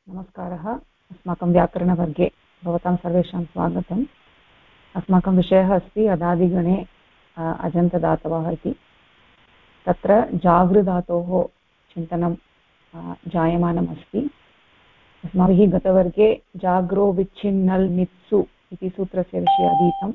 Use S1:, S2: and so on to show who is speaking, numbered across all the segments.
S1: नमस्कारः। अस्माकं व्याकरणवर्गे भवतां सर्वेषां स्वागतम्। अस्माकं विषयः अस्ति अदादिगणे अजन्तदातवः इति। तत्र जागृधातोः चिन्तनं जायमानम् अस्ति। अस्माभिः गतवर्गे जाग्रो विच्छिन्नल् नित्सु इति सूत्रस्य विषये अधीतम्।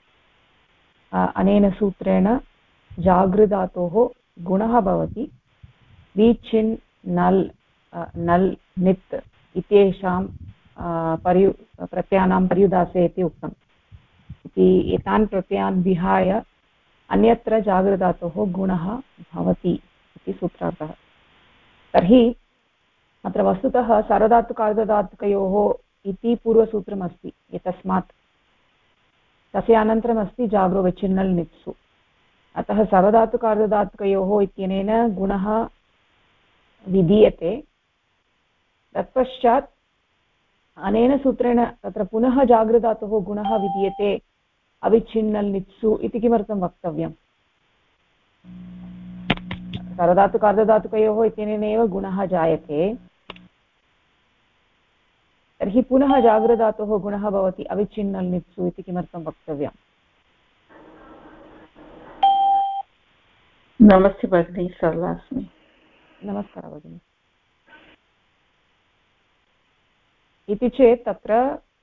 S1: अनेन सूत्रेण जागृधातोः गुणः भवति विच्छिन् नल् नल् नित् इत्येषां प्रत्ययानां पर्युदासे इति उक्तम्। इति एतान् प्रत्ययान् विहाय अन्यत्र जागृधातोः गुणः भवति इति सूत्रार्थः। तर्हि अत्र वस्तुतः सार्वधातुकार्धधातुकयोः इति पूर्वसूत्रमस्ति। एतस्मात् तस्य अनन्तरमस्ति जाग्रो विच्छिन्नल् नित्सु। अतः सार्वधातुकार्धधातुकयोः इत्यनेन गुणः विधीयते। तत्पश्चात् अनेन सूत्रेण तत्र पुनः जागृधातोः गुणः विधीयते अविच्छिन्नल् नित्सु इति किमर्थं वक्तव्यम्? सार्वधातुकार्धधातुकयोः इत्यनेनैव गुणः जायते, तर्हि पुनः जागृधातोः गुणः भवति अविच्छिन्नल् नित्सु इति किमर्थं वक्तव्यम्?
S2: नमस्ते भगिनी, सरला अस्मि।
S1: नमस्कारः भगिनी। इति चेत् तत्र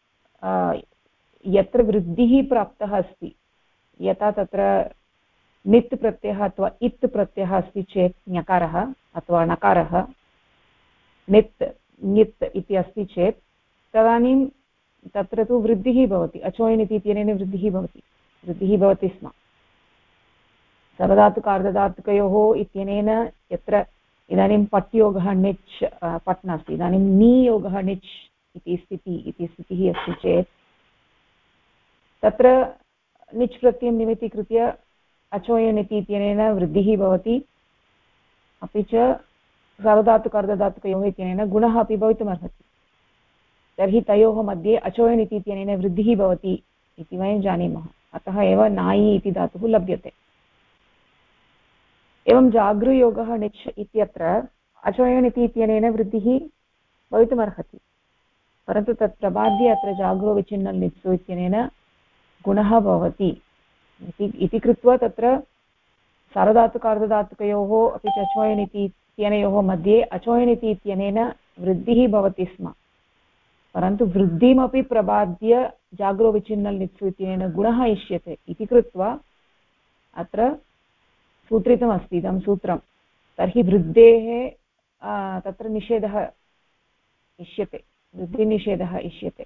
S1: यत्र वृद्धिः प्राप्तः अस्ति, यथा तत्र नित् प्रत्ययः अथवा इत् प्रत्ययः अस्ति चेत् ञकारः अथवा नकारः नित् ङित् इति अस्ति चेत् तदानीं तत्र तु वृद्धिः भवति। अचोयन् इति इत्यनेन वृद्धिः भवति स्म। सार्वधातुकार्धधातुकयोः इत्यनेन यत्र इदानीं पट्योगः णिच् पट् नास्ति, इदानीं नियोगः णिच् इति स्थितिः अस्ति चेत् तत्र णिच् प्रत्ययं निमित्तीकृत्य अचोयन् इति इत्यनेन वृद्धिः भवति। अपि च सार्वधातुकार्धधातुकयोः इत्यनेन गुणः अपि भवितुमर्हति। तर्हि तयोः मध्ये अचोयन् इति इत्यनेन वृद्धिः भवति इति वयं जानीमः। अतः एव नायि इति धातुः लभ्यते। एवं जागृयोगः णिच् इत्यत्र अचोयन् इति इत्यनेन वृद्धिः भवितुमर्हति, परन्तु तत् प्रबाद्य अत्र जाग्रो विच्छिन्नल् नित्सु इत्यनेन गुणः भवति इति कृत्वा तत्र सार्वधातुकार्धधातुकयोः अपि च अचोयन् इति इत्यनयोः मध्ये अचोयन् इति इत्यनेन वृद्धिः भवति स्म, परन्तु वृद्धिमपि प्रबाद्य जाग्रो विच्छिन्नल् नित्सु इत्यनेन गुणः इष्यते इति कृत्वा अत्र सूत्रितमस्ति इदं सूत्रं। तर्हि वृद्धेः तत्र निषेधः इष्यते, वृद्धिनिषेधः इष्यते।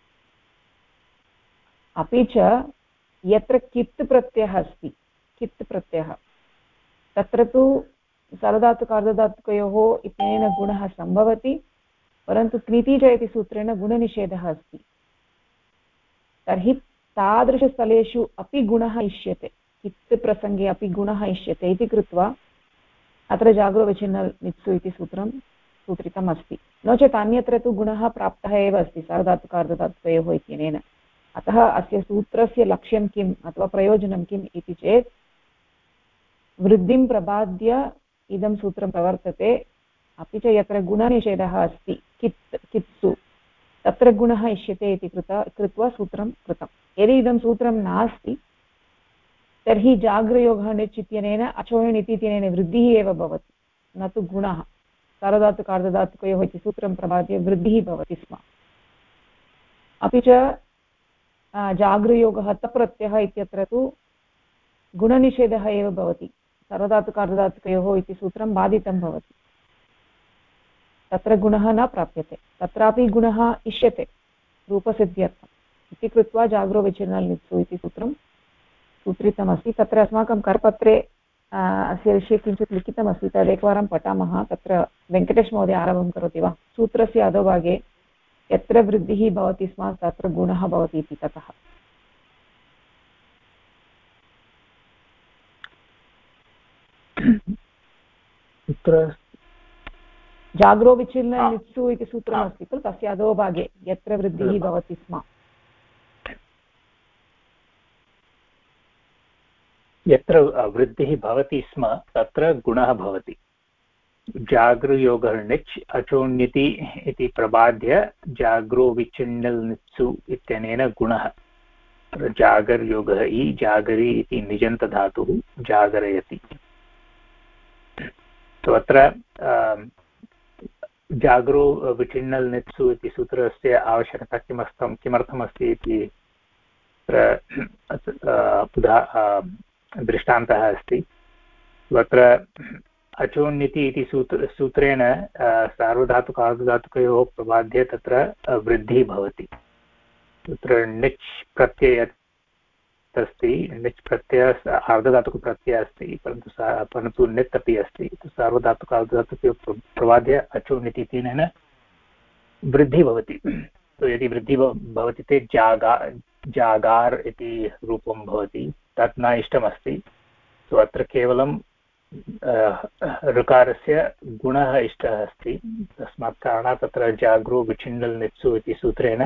S1: अपि च यत्र कित् प्रत्ययः अस्ति, कित् प्रत्ययः, तत्र तु सार्वधातुकार्धधातुकयोः इत्यनेन गुणः सम्भवति, परन्तु क्रीतिज इति सूत्रेण गुणनिषेधः अस्ति। तर्हि तादृशस्थलेषु अपि गुणः इष्यते, कित् प्रसङ्गे अपि गुणः इष्यते इति कृत्वा अत्र जाग्रो विच्छिन्नल् नित्सु इति सूत्रं सूत्रितम् अस्ति। नो चेत् अन्यत्र तु गुणः प्राप्तः एव अस्ति सार्वधातुकार्धधातुकयोः इत्यनेन। अतः अस्य सूत्रस्य लक्ष्यं किम् अथवा प्रयोजनं किम् इति चेत् वृद्धिं प्रबाद्य इदं सूत्रं प्रवर्तते। अपि च यत्र गुणनिषेधः अस्ति कित्सु तत्र गुणः इष्यते इति कृत्वा सूत्रं कृतं। यदि इदं सूत्रं नास्ति तर्हि जाग्रयोगः णिच् इत्यनेन अचोयन् इति इत्यनेन वृद्धिः एव भवति, न तु गुणः। सार्वधातुकार्धधातुकयोः इति सूत्रं प्रबाद्य वृद्धिः भवति स्म। अपि च जागृयोगः तप्रत्ययः इत्यत्र तु गुणनिषेधः एव भवति, सार्वधातुकार्धधातुकयोः इति सूत्रं बाधितं भवति, तत्र गुणः न प्राप्यते। तत्रापि गुणः इष्यते रूपसिद्ध्यर्थम् इति कृत्वा जाग्रो विच्छिन्नल् नित्सु इति सूत्रं सूत्रितमस्ति। तत्र अस्माकं करपत्रे अस्य विषये किञ्चित् लिखितमस्ति, तदेकवारं पठामः। तत्र वेङ्कटेशमहोदय आरम्भं करोति वा? सूत्रस्य अधोभागे यत्र वृद्धिः भवति स्म तत्र गुणः भवति इति ततः। जाग्रो विच्छिन्नल् नित्सु इति सूत्रमस्ति खलु, तस्य अधोभागे यत्र वृद्धिः भवति स्म,
S3: यत्र वृद्धिः भवति स्म तत्र गुणः भवति। जागृयोगः णिच् अचोण्यति इति प्रबाद्य जाग्रो विच्छिन्नल् नित्सु इत्यनेन गुणः। जागर्योगः इ जागरि इति निजन्तधातुः जागरयति। तो अत्र जागरो विचिन्नल् नित्सु इति सूत्रस्य आवश्यकता किमर्थमस्ति इति दृष्टान्तः अस्ति। अत्र अचोन्निति इति सूत्रेण सार्वधातुक आर्धधातुकयोः प्रबाद्ये तत्र वृद्धिः भवति। तत्र णिच् प्रत्ययः अस्ति, णिच् प्रत्ययः आर्धधातुकप्रत्ययः अस्ति, परन्तु णित् अपि अस्ति। सार्वधातुक आर्धधातुकयोः प्रबाद्य अचोन्निति इत्यनेन वृद्धिः भवति। तो यदि वृद्धिः भवति चेत् जागार् इति रूपं भवति, तत् न इष्टमस्ति। तो अत्र केवलं ऋकारस्य गुणः इष्टः अस्ति। तस्मात् कारणात् तत्र जाग्रो विचिन्नल् नित्सु इति सूत्रेण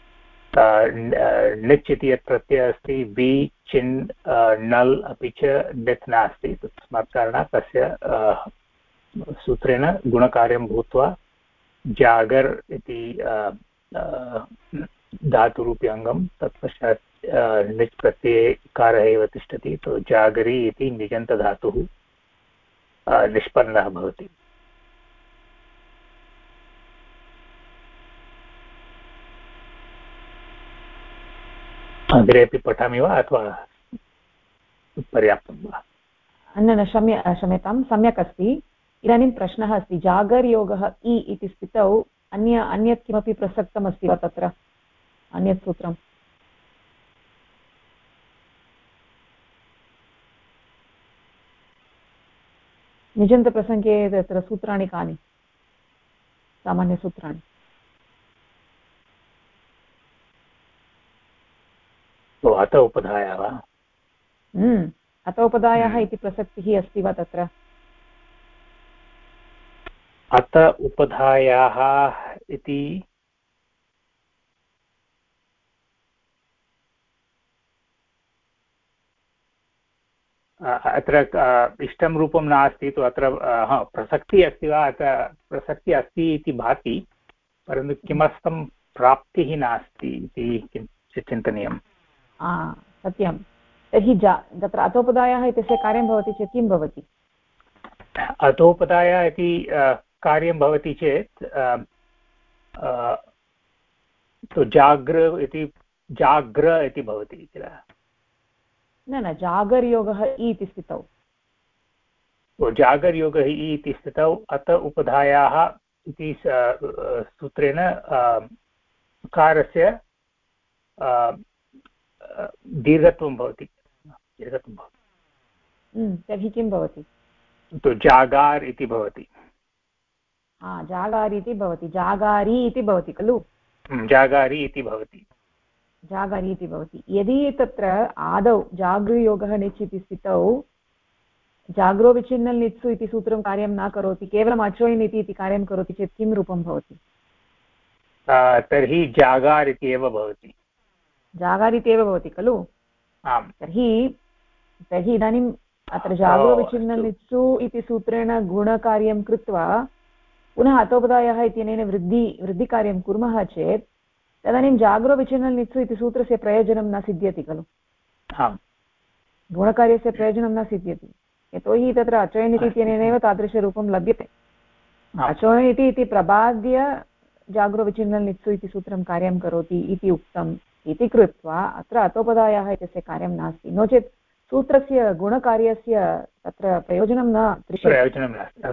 S3: णिच् इति यत् प्रत्ययः अस्ति वि चिन् नल् अपि च णित् नास्ति। तस्मात् कारणात् तस्य सूत्रेण गुणकार्यं भूत्वा जागर् इति धातुरूपी अङ्गं तत्पश्चात् णिच् प्रत्यये कारः एव तिष्ठति। तो जागरि इति निजन्तधातुः निष्पन्नः भवति। अग्रेपि पठामि वा अथवा पर्याप्तं वा?
S1: न क्षम्यतां, सम्यक् अस्ति। इदानीं प्रश्नः अस्ति, जागर्योगः इ इति स्थितौ अन्यत् किमपि प्रसक्तमस्ति वा तत्र, अन्यत् सूत्रम्? निजन्तप्रसङ्गे तत्र सूत्राणि कानि, सामान्यसूत्राणि?
S3: अत उपधाया वा?
S1: अत उपधायाः इति प्रसक्तिः अस्ति वा तत्र?
S3: अत उपधायाः इति अत्र इष्टं रूपं नास्ति। तु अत्र प्रसक्तिः अस्ति वा? अत्र प्रसक्तिः अस्ति इति भाति, परन्तु किमर्थं प्राप्तिः नास्ति इति किञ्चित् चिन्तनीयम्।
S1: सत्यं। तर्हि तत्र अतोपदायः इत्यस्य कार्यं भवति चेत् किं भवति?
S3: अतोपदायः इति कार्यं भवति चेत् जाग्र इति भवति किल?
S1: न, जागर्योगः इति स्थितौ।
S3: जागर्योगः इति स्थितौ अत उपधायाः इति सूत्रेण कारस्य दीर्घत्वं भवति।
S1: तर्हि किं भवति?
S3: तो जागार् इति भवति।
S1: जागारि इति भवति, जागारी इति भवति खलु?
S3: जागारी इति भवति,
S1: जागारी इति भवति। यदि तत्र आदौ जागृयोगः णिच् इति स्थितौ जाग्रो विचिन्नल् नित्सु इति सूत्रं कार्यं न करोति, केवलम् अचोयन् इति कार्यं करोति चेत् किं रूपं भवति?
S3: तर्हि जागार् इति एव भवति।
S1: जागारि इति एव भवति खलु?
S3: आम्।
S1: तर्हि इदानीम् अत्र जाग्रो विचिन्नल् नित्सु इति सूत्रेण गुणकार्यं कृत्वा पुनः अतोपदायः इत्यनेन वृद्धिकार्यं कुर्मः चेत् तदानीं जाग्रो विचिन्नल् नित्सु इति सूत्रस्य प्रयोजनं न सिद्ध्यति खलु? गुणकार्यस्य प्रयोजनं न सिद्ध्यति, यतोहि तत्र अचोयनिति इत्यनेनैव तादृशरूपं लभ्यते। अचोयनिति इति प्रबाद्य जाग्रो विचिन्नल् नित्सु इति सूत्रं कार्यं करोति इति उक्तम् इति कृत्वा अत्र अतोपदायः इत्यस्य कार्यं नास्ति। नो चेत् सूत्रस्य गुणकार्यस्य तत्र प्रयोजनं न दृश्यते।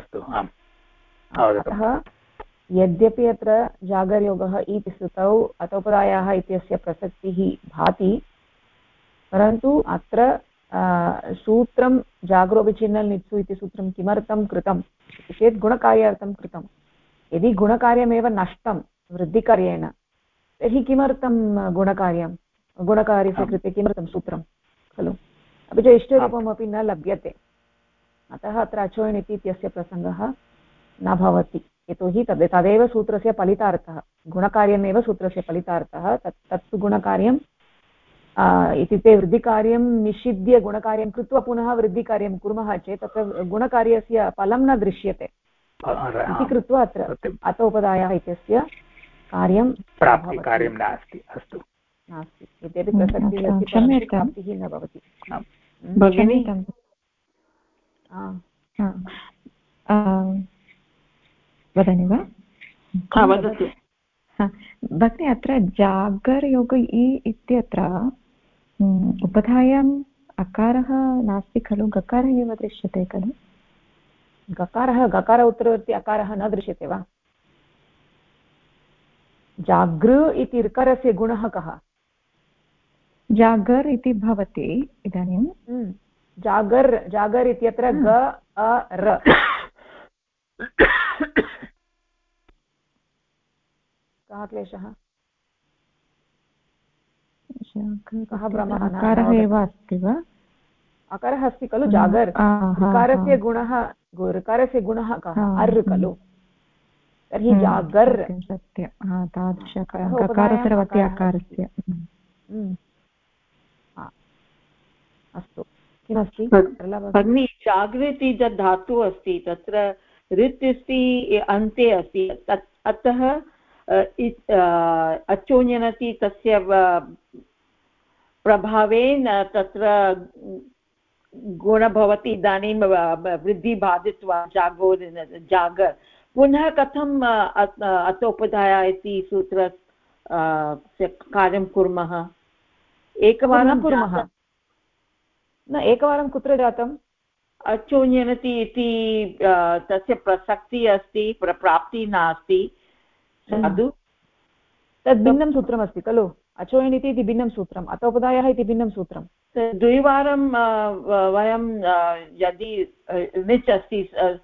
S1: अतः यद्यपि अत्र जागर्योगः इति स्थितौ अतोपदायः इत्यस्य प्रसक्तिः भाति, परन्तु अत्र सूत्रं जाग्रो विचिन्नल् नित्सु इति सूत्रं किमर्थं कृतं चेत् गुणकार्यार्थं कृतं। यदि गुणकार्यमेव नष्टं वृद्धिकार्येण तर्हि किमर्थं गुणकार्यस्य कृते किमर्थं सूत्रं खलु? अपि च इष्टरूपमपि न लभ्यते। अतः अत्र अचोयन् इत्यस्य प्रसङ्गः न भवति, यतोहि तदेव सूत्रस्य फलितार्थः, गुणकार्यमेव सूत्रस्य फलितार्थः। तत्तु गुणकार्यं इत्युक्ते वृद्धिकार्यं निषिध्य गुणकार्यं कृत्वा पुनः वृद्धिकार्यं कुर्मः चेत् तत्र गुणकार्यस्य फलं न दृश्यते। इति कृत्वा अत्र अतोपदायः इत्यस्य कार्यं
S3: प्राप्तिकार्यं नास्ति। अस्तु,
S1: नास्ति। यद्यपि प्रसक्तिः अस्ति परन्तु प्राप्तिः न भवति।
S2: भगिनी
S4: वदनि वा? भगिनि अत्र जागर्योग इत्यत्र उपधायाम् अकारः नास्ति खलु, गकारः एव दृश्यते खलु?
S1: गकार उत्तरवर्ति अकारः न दृश्यते वा? जागृ इति ऋकारस्य गुणः कः?
S4: जागर् इति भवति इदानीं।
S1: जागर् इत्यत्र ग अ र कः क्लेशः? कः भ्रमः?
S4: अकारः एव अस्ति वा?
S1: अकारः अस्ति खलु जागर्। ऋकारस्य गुणः कः? अर् खलु। तर्हि जागर्
S4: सत्यं तादृश गकारोत्तरवर्ति अकारस्य।
S1: अस्तु, किमस्ति
S2: भगिनी? जागृति यत् धातुः अस्ति तत्र ऋत् अस्ति, अन्ते अस्ति, अतः अचोन्यनति तस्य प्रभावेन तत्र गुण भवति। इदानीं वृद्धि बाधित्वा जागर् पुनः कथम् अतोपधाय इति सूत्र कार्यं कुर्मः? एकवारं कुर्मः
S1: न, एकवारं कुत्र जातम्?
S2: अचोन्यनति इति तस्य प्रसक्तिः अस्ति, प्राप्तिः नास्ति। साधु
S1: तद् भिन्नं सूत्रमस्ति खलु। अचोयनिति इति भिन्नं सूत्रम्, अतोपदायः इति भिन्नं सूत्रं।
S2: द्विवारं वयं यदि निच् अस्ति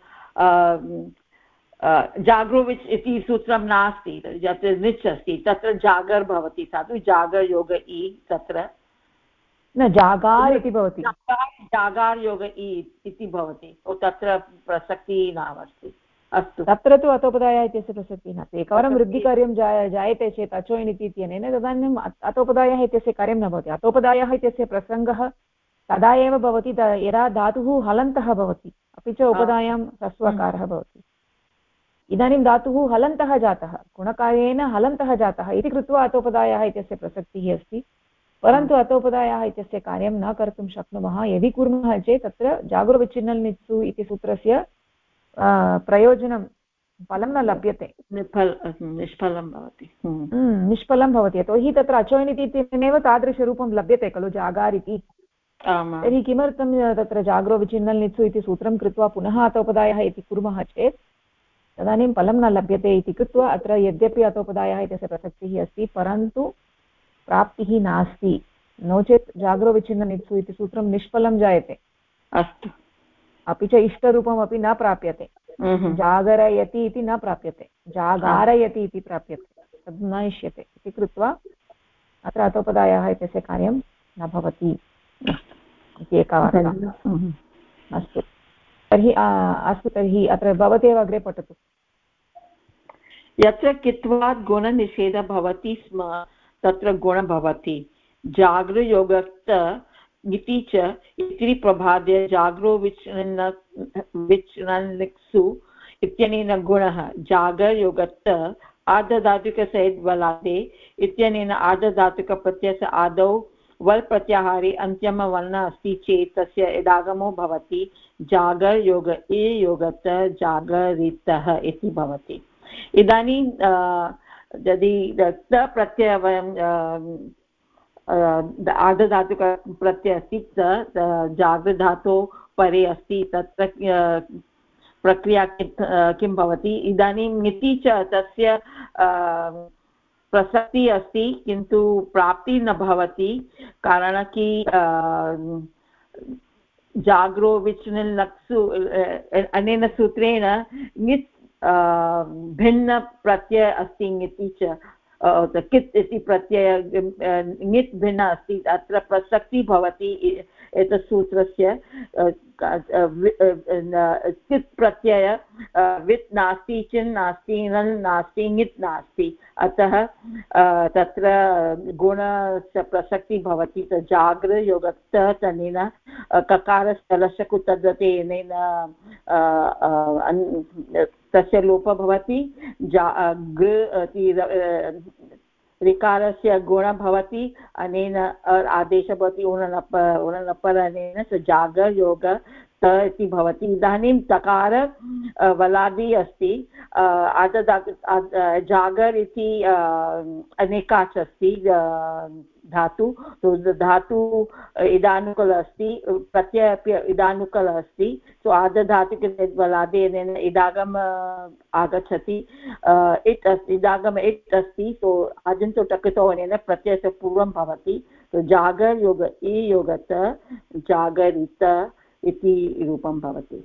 S2: जाग्रोविच् इति सूत्रं नास्ति, यत् निच् अस्ति तत्र जागर् भवति। साधु जागर् योग इ तत्र
S1: न जागार् इति भवति।
S2: जागार् योग इति भवति, तत्र प्रसक्तिः नास्ति। अस्तु,
S1: तत्र तु अतोपदायः इत्यस्य प्रसक्तिः नास्ति। एकवारं वृद्धिकार्यं जायते चेत् अचोयनिति इत्यनेन तदानीम् अतोपदायः इत्यस्य कार्यं न भवति। अतोपदायः इत्यस्य प्रसङ्गः तदा एव भवति यदा धातुः हलन्तः भवति, अपि च उपदायां ह्रस्वकारः भवति। इदानीं धातुः हलन्तः जातः, गुणकार्येण हलन्तः जातः इति कृत्वा अतोपदायः इत्यस्य प्रसक्तिः अस्ति। परन्तु अतोपदायः इत्यस्य कार्यं न कर्तुं शक्नुमः। यदि कुर्मः चेत् तत्र जागृविच्छिन्नल् नित्सु इति सूत्रस्य प्रयोजनं फलं न लभ्यते,
S2: निष्फलं भवति।
S1: निष्फलं भवति। यतोहि तत्र अचोयनिति इत्यनेन तादृशरूपं लभ्यते खलु जागार् इति। तर्हि किमर्थं तत्र जाग्रो विच्छिन्नल् नित्सु इति सूत्रं कृत्वा पुनः अतोपदायः इति कुर्मः चेत् तदानीं फलं न लभ्यते इति कृत्वा अत्र यद्यपि अतोपदायः इत्यस्य प्रसक्तिः अस्ति परन्तु प्राप्तिः नास्ति। नो चेत् जाग्रो विच्छिन्नल् नित्सु इति सूत्रं निष्फलं जायते।
S2: अस्तु,
S1: अपि च इष्टरूपमपि न प्राप्यते। जागरयति इति न प्राप्यते, जागारयति इति प्राप्यते, तद् न इष्यते इति कृत्वा अत्र अतोपदायः इत्यस्य कार्यं न भवति इति एका वार्ता। अस्तु तर्हि अत्र भवतेव अग्रे पठतु।
S2: यत्र कित्वात् गुणनिषेधः भवति स्म तत्र गुण भवति। जागृयोगक्त इति च इति प्रभाद्य जाग्रो विच्छिन्नलित्सु इत्यनेन गुणः जागरयोगक्त आर्धधातुकसहित बलादे इत्यनेन आर्धधातुकप्रत्ययस्य आदौ वल् प्रत्याहारे अन्त्यमवर्णः अस्ति चेत् तस्य इडागमो भवति जागरयोग योगत जागरितः इति भवति। इदानीं यदि त प्रत्यय वयं आर्धधातुक प्रत्यय अस्ति, जागृधातो परे अस्ति, तत्र प्रक्रिया किं भवति? इदानीं ङिति च तस्य प्रसक्तिः अस्ति किन्तु प्राप्तिः न भवति, कारणं कि जाग्रो विच्छिन्नल् लक्सु अनेन सूत्रेण ङित् भिन्न प्रत्यय अस्ति। ङिति च कित् इति प्रत्यय ङित् भिन्न अस्ति, अत्र प्रसक्तिः भवति एतत् सूत्रस्य। कित् प्रत्यय वित् नास्ति, चिन् नास्ति, नल् नास्ति, ङित् नास्ति, अतः तत्र गुणस्य प्रसक्तिः भवति। जागृ योगक्त तनेन ककारस्थलस्य कुतद्वतेन तस्य लोपः भवति ऋकारस्य गुणः भवति अनेन आदेशः भवति उणनपर अनेन स जागर योग त इति भवति। इदानीं तकार वलादि अस्ति जागर इति अनेकाच् अस्ति धातु, तो धातु इदानुकूल अस्ति, प्रत्यय अपि इदानुकूल अस्ति, तो आर्धधातुके वलादेन इदागम आगच्छति, इट् अस्ति, इदागम इट् अस्ति, तो आजन्तो टकितो अनेन प्रत्ययस्य पूर्वं भवति, तो जागर योग इ योगत जागरित इति रूपं भवति।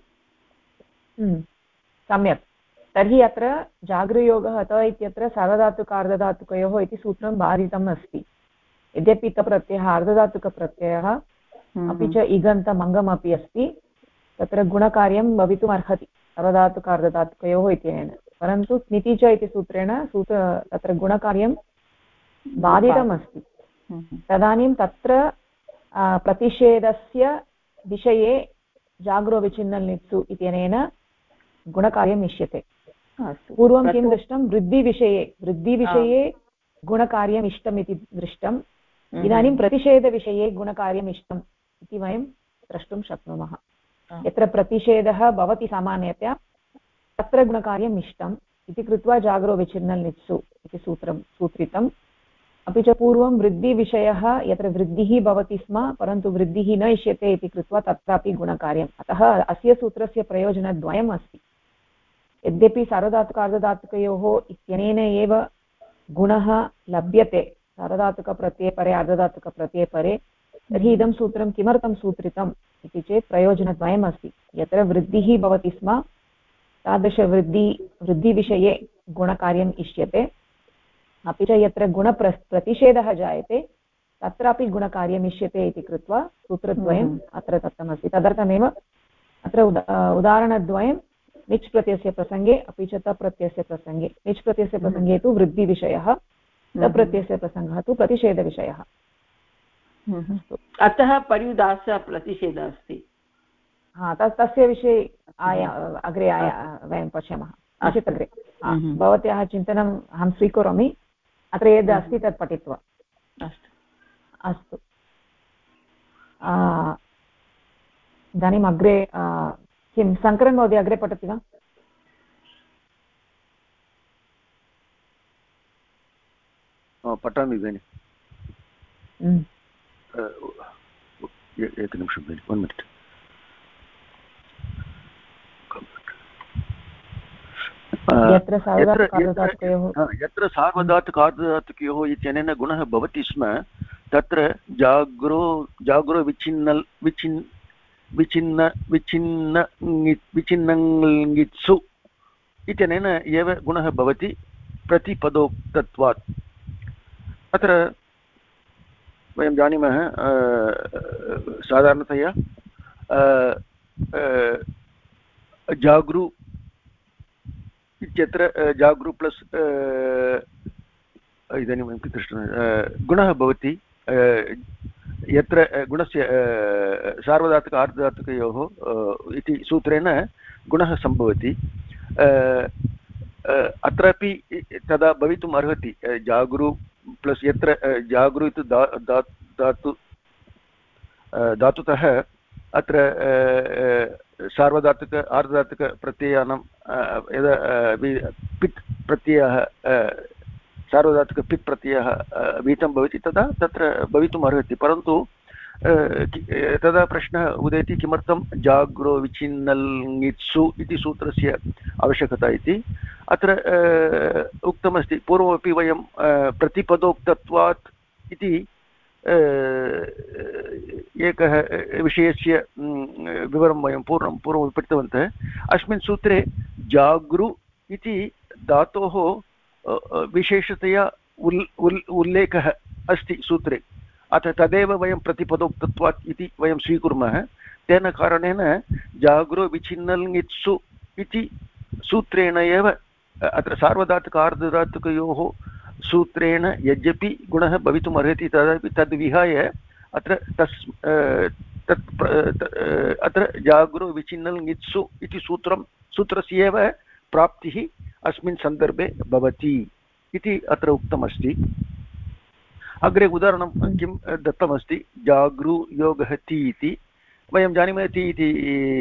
S1: सम्यक्। तर्हि अत्र जागृयोगः अत इत्यत्र सार्वधातुकार्धधातुकयोः इति सूत्रं बाधितम् अस्ति। यद्यपि प्रत्ययः आर्धधातुकप्रत्ययः अपि च इगन्तमङ्गम् अपि अस्ति, तत्र गुणकार्यं भवितुम् अर्हति सार्वधातुकार्धधातुकयोः इत्यनेन, परन्तु स्निति च इति सूत्रेण तत्र गुणकार्यं बाधितम् अस्ति। तदानीं तत्र प्रतिषेधस्य विषये जाग्रो विचिन्नल् नित्सु इत्यनेन गुणकार्यम् इष्यते। पूर्वं किं दृष्टं, वृद्धिविषये गुणकार्यम् इष्टम् इति दृष्टम्। इदानीं प्रतिषेधविषये गुणकार्यम् इष्टम् इति वयं द्रष्टुं शक्नुमः। यत्र प्रतिषेधः भवति सामान्यतया तत्र गुणकार्यम् इष्टम् इति कृत्वा जाग्रो विचिन्नल् नित्सु इति सूत्रितम्। अपि च पूर्वं वृद्धिविषयः यत्र वृद्धिः भवति स्म परन्तु वृद्धिः न इष्यते इति कृत्वा तत्रापि गुणकार्यम्। अतः अस्य सूत्रस्य प्रयोजनद्वयम् अस्ति। यद्यपि सार्वधातुकार्धधातुकयोः इत्यनेन एव गुणः लभ्यते सार्वधातुकप्रत्यये परे अर्धधातुकप्रत्यये परे, तर्हि इदं सूत्रं किमर्थं सूत्रितम् इति चेत् प्रयोजनद्वयम् अस्ति। यत्र वृद्धिः भवति स्म तादृशवृद्धिविषये गुणकार्यम् इष्यते, अपि च यत्र गुणप्रतिषेधः जायते तत्रापि गुणकार्यम् इष्यते इति कृत्वा सूत्रद्वयम् अत्र दत्तमस्ति। तदर्थमेव अत्र उदाहरणद्वयं निच् प्रत्ययस्य प्रसङ्गे अपि च तप्रत्ययस्य प्रसङ्गे। निच् प्रत्ययस्य प्रसङ्गे तु वृद्धिविषयः, तप्रत्ययस्य प्रसङ्गः तु प्रतिषेधविषयः।
S2: अतः पर्युदासः प्रतिषेधः अस्ति।
S1: तस्य विषये अग्रे वयं पश्यामः किञ्चित् अग्रे। भवत्याः चिन्तनम् अहं स्वीकरोमि, अत्र यद् अस्ति तत् पठित्वा। अस्तु, इदानीम् अग्रे किं शङ्करन् महोदय अग्रे पठति वा?
S5: पठामि भगिनि। एकनिमिषं भगिनि, 1 मिनिट्। यत्र सार्वधातुकार्धधातुकयोः इत्यनेन गुणः भवति स्म तत्र जाग्रो विचिन्नङित्सु इत्यनेन एव गुणः भवति प्रतिपदोक्तत्वात्। अत्र वयं जानीमः साधारणतया जागृ इत्यत्र जागृ प्लस् इदानीं वयं दृष्टं गुणः भवति यत्र गुणस्य सार्वधातुक आर्धधातुकयोः इति सूत्रेण गुणः सम्भवति। अत्रापि तदा भवितुम् अर्हति जागृ प्लस् यत्र जागृ इति धातुतः अत्र सार्वधातुक आर्धधातुकप्रत्ययानां यदा पित् प्रत्ययः सार्वधातुक पित् प्रत्ययः विहितं भवति तदा तत्र भवितुम् अर्हति। परन्तु तदा प्रश्नः उदेति किमर्थं जाग्रो विचिन्नल्ङित्सु इति सूत्रस्य आवश्यकता इति। अत्र उक्तमस्ति, पूर्वमपि वयं प्रतिपदोक्तत्वात् इति एकः विषयस्य विवरणं वयं पूर्वं पठितवन्तः। अस्मिन् सूत्रे जागृ इति धातोः विशेषतया उल्लेखः अस्ति सूत्रे, अतः तदेव वयं प्रतिपदोक्तत्वात् इति वयं स्वीकुर्मः। तेन कारणेन जाग्रो विचिन्नल्ङित्सु इति सूत्रेण एव अत्र सार्वधातुक आर्धधातुकयोः सूत्रेण यद्यपि गुणः भवितुम् अर्हति तदपि तद्विहाय अत्र अत्र जाग्रो विचिन्नल्ङित्सु इति सूत्रस्य एव प्राप्तिः अस्मिन् सन्दर्भे भवति इति अत्र उक्तमस्ति। अग्रे उदाहरणं किं दत्तमस्ति, जागृयोगः ति इति वयं जानीमः। ति इति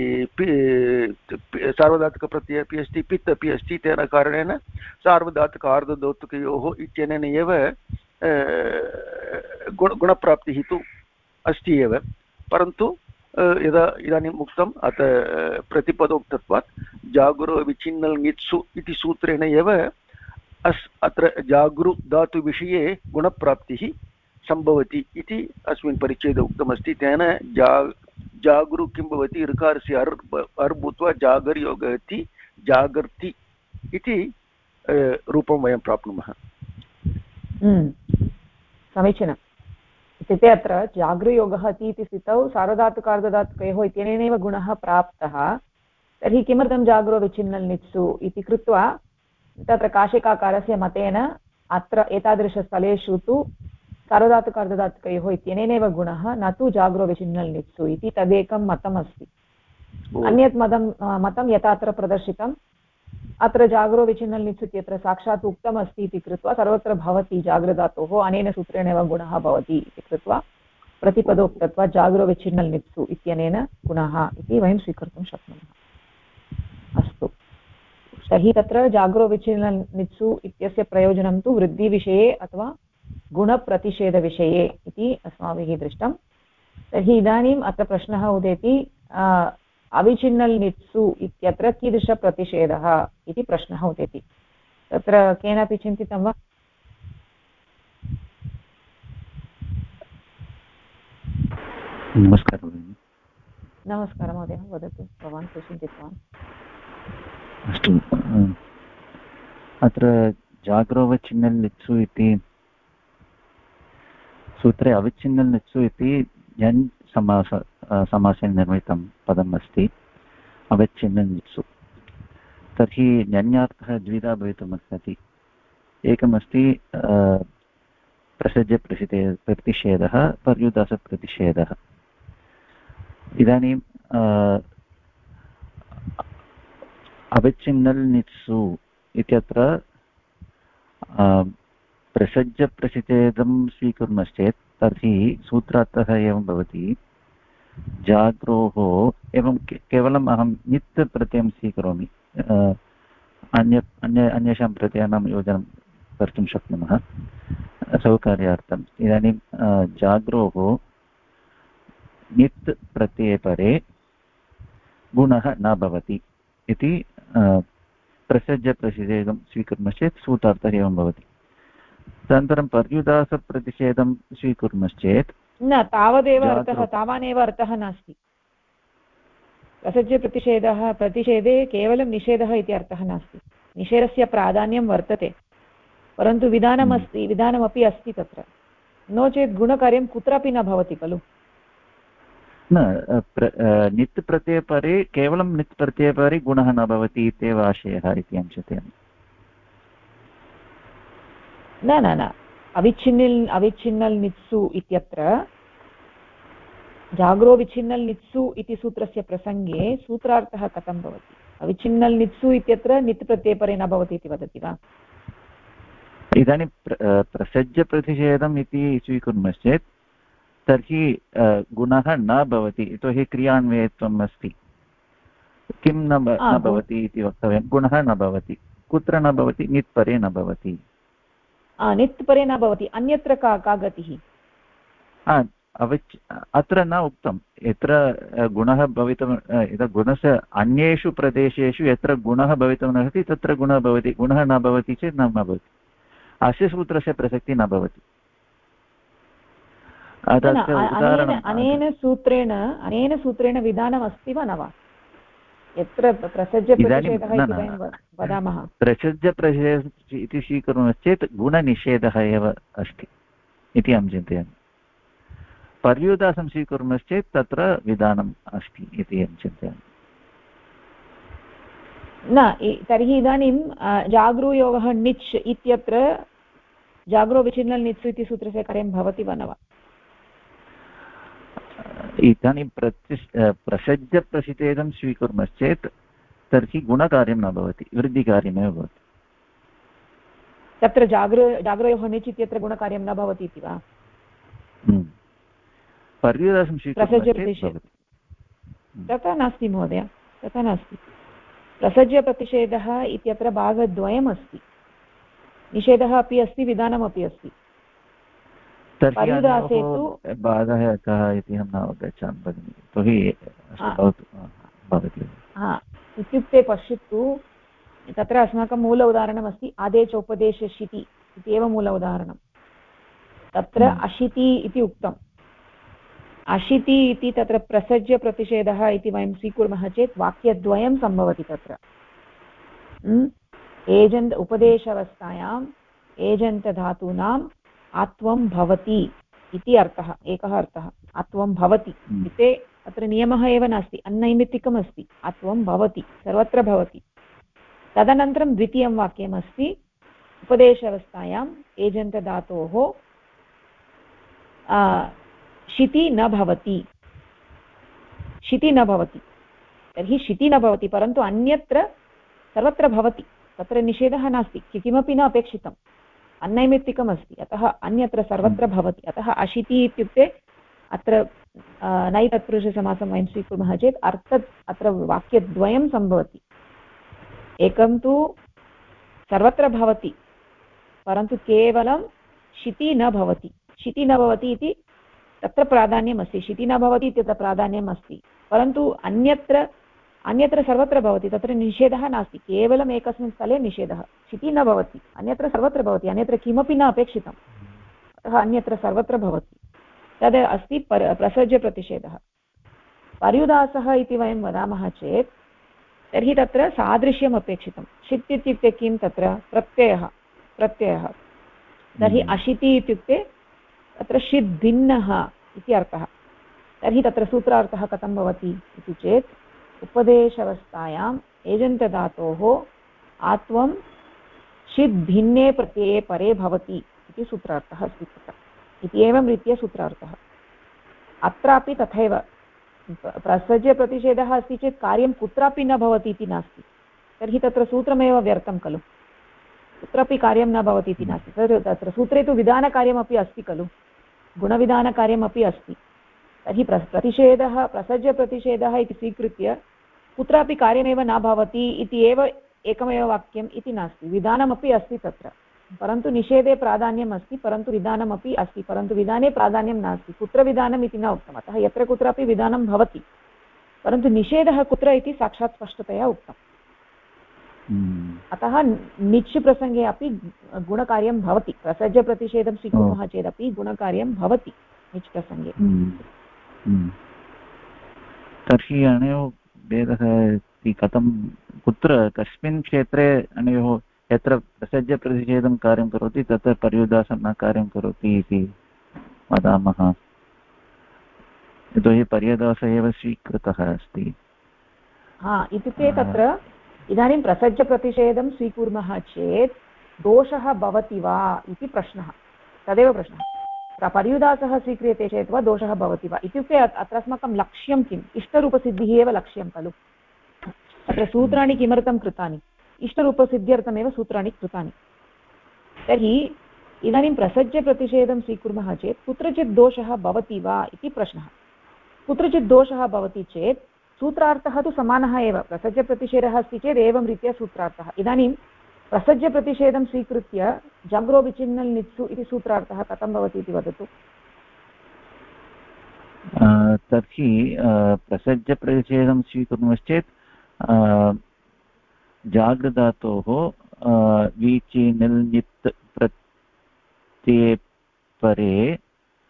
S5: सार्वधातुकप्रत्ययः अपि अस्ति, पित् अपि अस्ति। तेन कारणेन सार्वधातुक आर्धधातुकयोः इत्यनेन एव गुणप्राप्तिः तु अस्ति एव। परन्तु यदा इदानीम् उक्तम् अत प्रतिपदोक्तत्वात् जागुरो विचिन्नल् ङित्सु इति सूत्रेण एव अत्र जागृ धातुविषये गुणप्राप्तिः सम्भवति इति अस्मिन् परिच्छेदे उक्तमस्ति। तेन जागृ किं भवति, ऋकारस्य अर् भूत्वा जागर्योगति जागर्ति इति रूपं वयं प्राप्नुमः।
S1: समीचीनम्। इत्युक्ते अत्र जागृयोगः इति स्थितौ सार्वधातुकार्धधातुकयोः इत्यनेनैव गुणः प्राप्तः। तर्हि किमर्थं जागरो विचिन्नल् नित्सु इति कृत्वा तत्र काशिकाकारस्य मतेन अत्र एतादृशस्थलेषु तु सार्वधातुकार्धधातुकयोः इत्यनेनैव गुणः, न तु जागरो विचिन्नल् नित्सु इति तदेकं मतमस्ति। अन्यत् मतं यथा अत्र प्रदर्शितम्, अत्र जागरो विचिन्नल् नित्सु इत्यत्र साक्षात् उक्तमस्ति इति कृत्वा सर्वत्र भवति जागृधातोः अनेन सूत्रेण एव गुणः भवति इति कृत्वा प्रतिपदोक्तत्वात् जागरो विचिन्नल् नित्सु इत्यनेन गुणः इति वयं स्वीकर्तुं शक्नुमः। अस्तु, तर्हि तत्र जागरो विचिन्नल् नित्सु इत्यस्य प्रयोजनं तु वृद्धिविषये अथवा गुणप्रतिषेधविषये इति अस्माभिः दृष्टं। तर्हि इदानीम् अत्र प्रश्नः उदेति, अविचिन्नल् नित्सु इत्यत्र कीदृशप्रतिषेधः इति प्रश्नः उदेति। तत्र केनापि चिन्तितं वा?
S6: नमस्कारः।
S1: नमस्कारः महोदय, वदतु, भवान् चिन्तितवान्।
S6: अस्तु, अत्र जागरोवचिन्नल् नित्सु इति सूत्रे अविच्छिन्नल् नित्सु इति यन् समासेन निर्मितं पदम् अस्ति, अविच्छिन्नल् नित्सु। तर्हि न्यन्यार्थः द्विधा भवितुमर्हति। एकमस्ति प्रसज्यप्रतिषेधः, पर्युदासप्रतिषेधः। इदानीं अविच्छिन्नल् नित्सु इत्यत्र प्रसज्यप्रतिषेधं स्वीकुर्मश्चेत् तर्हि सूत्रार्थः एवं भवति, जाग्रोः एवं केवलम् अहं नित् प्रत्ययं स्वीकरोमि, अन्येषां प्रत्ययानां योजनं कर्तुं शक्नुमः सौकर्यार्थम्। इदानीं जाग्रोः नित् प्रत्यये परे गुणः न भवति इति प्रसज्यप्रतिषेधं स्वीकुर्मश्चेत् सूत्रार्थः एवं भवति। तदनन्तरं पर्युदासप्रतिषेधं स्वीकुर्मश्चेत्
S1: न तावदेव अर्थः, तावानेव अर्थः नास्ति। प्रसज्यप्रतिषेधः प्रतिषेधे केवलं निषेधः इति अर्थः नास्ति। निषेधस्य प्राधान्यं वर्तते, परन्तु विधानमस्ति, विधानमपि अस्ति तत्र, नो चेत् गुणकार्यं कुत्रापि न भवति खलु।
S6: न नित् प्रत्ययपरे केवलं नित् प्रत्ययपरे गुणः न भवति इत्येव आशयः इति अहं चिन्तयामि।
S1: न न न, अविच्छिन्नल् नित्सु इत्यत्र जाग्रो विच्छिन्नल् नित्सु इति सूत्रस्य प्रसङ्गे सूत्रार्थः कथं भवति? अविच्छिन्नल् नित्सु इत्यत्र नित् प्रत्ययपरे न भवति इति वदति वा?
S6: इदानीं प्रसज्यप्रतिषेधम् इति स्वीकुर्मश्चेत् तर्हि गुणः न भवति, यतोहि क्रियान्वयत्वम् अस्ति। किं न भवति इति वक्तव्यं, गुणः न भवति। कुत्र न भवति? नित् परे न भवति।
S1: नित् परे न भवति, अन्यत्र का गतिः?
S6: अत्र न उक्तं, यत्र गुणः भवितुं, यदा गुणस्य अन्येषु प्रदेशेषु यत्र गुणः भवितुमर्हति तत्र गुणः भवति, गुणः न भवति चेत् न भवति। अस्य सूत्रस्य प्रसक्तिः न भवति।
S1: अनेन सूत्रेण विधानम् अस्ति वा न वा? यत्र प्रसज्यप्रतिषेधः इति वयं वदामः,
S6: प्रसज्यप्रतिषेधः इति स्वीकुर्मश्चेत् गुणनिषेधः एव अस्ति इति अहं चिन्तयामि। पर्युदासं स्वीकुर्मश्चेत् तत्र विधानम् अस्ति इति अहं चिन्तयामि।
S1: न, तर्हि इदानीं जागृयोगः निच् इत्यत्र जाग्रो विचिन्नल् नित्सु इति सूत्रस्य कार्यं भवति वा न वा?
S6: इदानीं प्रसज्यप्रतिषेधं स्वीकुर्मश्चेत् तर्हि गुणकार्यं न भवति, वृद्धिकार्यमेव भवति।
S1: तत्र जाग्रयोः निच् इत्यत्र गुणकार्यं न भवति इति वा?
S6: पर्युदासं स्वीकुर्मः
S1: तथा नास्ति महोदय, तथा नास्ति। प्रसज्यप्रतिषेधः इत्यत्र भागद्वयम् अस्ति, निषेधः अपि अस्ति, विधानमपि अस्ति। पर्युदासे तु
S6: बाधः कः इति अहं न अवगच्छामि भगिनि, यतोहि
S1: इत्युक्ते पश्यतु, तत्र अस्माकं मूल उदाहरणमस्ति आदेशोपदेशशिति इति एव मूल उदाहरणं। तत्र अशिति इति उक्तम्। अशिति इति तत्र प्रसज्यप्रतिषेधः इति वयं स्वीकुर्मः चेत् वाक्यद्वयं सम्भवति तत्र। एजन्त् उपदेशावस्थायाम् एजन्तधातूनाम् आत्वं भवति इति अर्थः, एकः अर्थः। आत्वं भवति इति अत्र नियमः एव नास्ति, अन्नैमित्तिकम् अस्ति। आत्वं भवति, सर्वत्र भवति। तदनन्तरं द्वितीयं वाक्यमस्ति उपदेशावस्थायाम् एजन्तधातोः शिति न भवति, शिति न भवति। तर्हि शिति न भवति, परन्तु अन्यत्र सर्वत्र भवति, तत्र निषेधः नास्ति, किमपि न अपेक्षितम्, अन्नैमित्तिकम् अस्ति, अतः अन्यत्र सर्वत्र भवति। अतः अशिति इत्युक्ते अत्र नै तत्पुरुषसमासं वयं स्वीकुर्मः चेत् अत्र वाक्यद्वयं सम्भवति। एकं तु सर्वत्र भवति, परन्तु केवलं शिति न भवति। शिति न भवति इति तत्र प्राधान्यम् अस्ति, शिति न भवति इत्यत्र प्राधान्यम् अस्ति, परन्तु अन्यत्र सर्वत्र भवति, तत्र निषेधः नास्ति, केवलम् एकस्मिन् स्थले निषेधः। शिति न भवति, अन्यत्र सर्वत्र भवति, अन्यत्र किमपि न अपेक्षितम्, अतः अन्यत्र सर्वत्र भवति। तद् अस्ति प्रसज्यप्रतिषेधः। पर्युदासः इति वयं वदामः चेत् तर्हि तत्र सादृश्यम् अपेक्षितं। शित् इत्युक्ते किं? तत्र प्रत्ययः। तर्हि अशिति इत्युक्ते तत्र शित् भिन्नः इति अर्थः। तर्हि तत्र सूत्रार्थः कथं भवति इति चेत् उपदेशावस्थायाम् एजन्तधातोः आत्वं शित् भिन्ने प्रत्यये परे भवति इति सूत्रार्थः अस्ति तत्र, इति एवं रीत्या सूत्रार्थः। अत्रापि तथैव प्रसज्यप्रतिषेधः अस्ति चेत् कार्यं कुत्रापि न भवति इति नास्ति, तर्हि तत्र सूत्रमेव व्यर्थं खलु, कुत्रापि कार्यं न भवति इति नास्ति। तत्र सूत्रे तु विधानकार्यमपि अस्ति खलु, गुणविधानकार्यमपि अस्ति। तर्हि प्रसज्यप्रतिषेधः इति स्वीकृत्य कुत्रापि कार्यमेव न भवति इति एव एकमेव वाक्यम् इति नास्ति, विधानमपि अस्ति तत्र, परन्तु निषेधे प्राधान्यम् अस्ति, परन्तु विधानमपि अस्ति, परन्तु विधाने प्राधान्यं नास्ति। कुत्र विधानम् इति न उक्तम्, अतः यत्र कुत्रापि विधानं भवति, परन्तु निषेधः कुत्र इति साक्षात् स्पष्टतया उक्तम्। अतः निच् प्रसङ्गे अपि गुणकार्यं भवति, प्रसज्यप्रतिषेधं स्वीकुर्मः चेदपि गुणकार्यं भवति निच् प्रसङ्गे।
S6: तर्हि अनयोः भेदः इति कथं, कुत्र, कस्मिन् क्षेत्रे अनयोः, यत्र प्रसज्यप्रतिषेधं कार्यं करोति तत्र पर्युदासं न कार्यं करोति इति वदामः, यतोहि पर्युदासः एव स्वीकृतः अस्ति।
S1: इत्युक्ते तत्र इदानीं प्रसज्यप्रतिषेधं स्वीकुर्मः चेत् दोषः भवति वा इति प्रश्नः, तदेव प्रश्नः। पर्युदासः स्वीक्रियते चेत् वा दोषः भवति वा इत्युक्ते अत्र अस्माकं लक्ष्यं किम्? इष्टरूपसिद्धिः एव लक्ष्यं खलु। अत्र सूत्राणि किमर्थं कृतानि? इष्टरूपसिद्ध्यर्थमेव सूत्राणि कृतानि। तर्हि इदानीं प्रसज्यप्रतिषेधं स्वीकुर्मः चेत् कुत्रचित् दोषः भवति वा इति प्रश्नः। कुत्रचित् दोषः भवति चेत् सूत्रार्थः तु समानः एव, प्रसज्यप्रतिषेधः अस्ति चेत् एवं रीत्या सूत्रार्थः। इदानीं प्रसज्यप्रतिषेधं स्वीकृत्य जग्रो विचिन्नल् नित्सु इति सूत्रार्थः कथं भवति इति वदतु।
S6: तर्हि प्रसज्यप्रतिषेधं स्वीकुर्मश्चेत् जागृधातोः वीचि निल् नित् प्रत्यये परे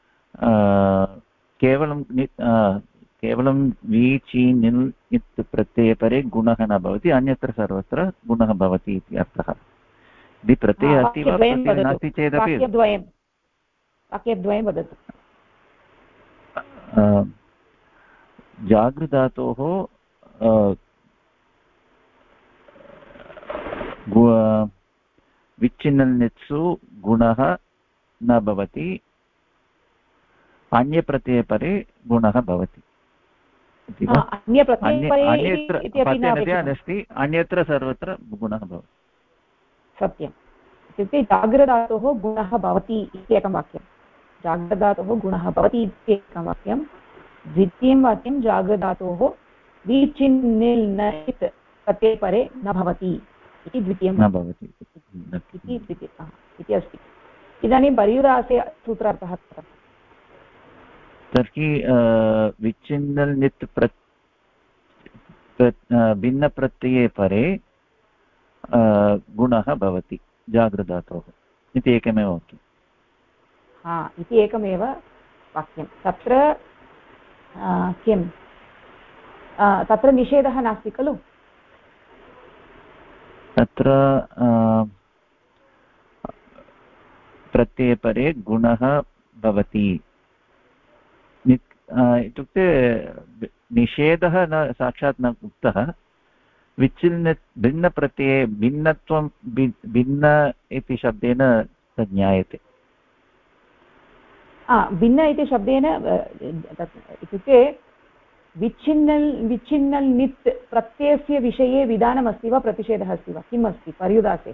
S6: केवलं वीचि निल् नित् प्रत्यये परे गुणः न भवति, अन्यत्र सर्वत्र गुणः भवति इति अर्थः। यदि प्रत्ययः अस्ति वा प्रत्ययः नास्ति चेदपि
S1: वाक्यद्वयं वदतु।
S6: जागृधातोः विच्छिन्नल्नित्सु गुणः न भवति, अन्यप्रत्यये परे गुणः भवति।
S1: अन्यत्र
S6: अस्ति, अन्यत्र सर्वत्र गुणः भवति।
S1: सत्यम्। इत्युक्ते जाग्रधातोः गुणः भवति इति एकं वाक्यं, जाग्रधातोः गुणः भवति इति एकं वाक्यं। द्वितीयं वाक्यं जाग्रधातोः विचिन्निल् नचित् प्रत्यये परे न भवति इति द्वितीयं
S6: न भवति
S1: इति अस्ति। इदानीं पर्युदासे सूत्रार्थः कथम्?
S6: तर्हि विच्छिन्नल् नित् भिन्नप्रत्यये परे गुणः भवति जाग्रधातोः इति एकमेव वाक्यम्।
S1: इति एकमेव वाक्यं। तत्र किं तत्र निषेधः नास्ति खलु?
S6: तत्र प्रत्यये परे गुणः भवति इत्युक्ते निषेधः न साक्षात् न उक्तः, विच्छिन्न भिन्नप्रत्यये भिन्नत्वं भिन्न इति शब्देन तद् ज्ञायते।
S1: भिन्न इति शब्देन इत्युक्ते विच्छिन्नल् नित् प्रत्ययस्य विषये विधानमस्ति वा प्रतिषेधः अस्ति वा, किम् अस्ति पर्युदासे?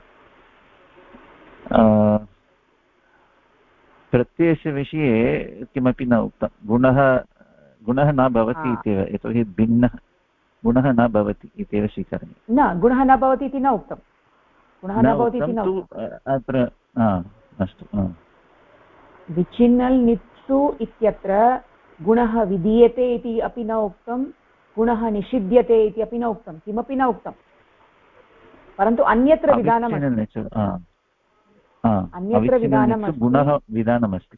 S6: प्रत्ययस्य विषये किमपि न उक्तं। गुणः न भवति इत्येव, यतोहि भिन्नः गुणः न भवति इत्येव स्वीकरणीयम्।
S1: न, गुणः न भवति इति न उक्तं, गुणः न भवति इति न उक्तम्।
S6: अत्र अस्तु,
S1: विच्छिन्नल् नित्सु इत्यत्र गुणः विधीयते इति अपि न उक्तं, गुणः निषिध्यते इति अपि न उक्तं, किमपि न उक्तं, परन्तु अन्यत्र विधानमस्ति। अन्यत्र विधानमस्ति,
S6: गुणः विधानमस्ति।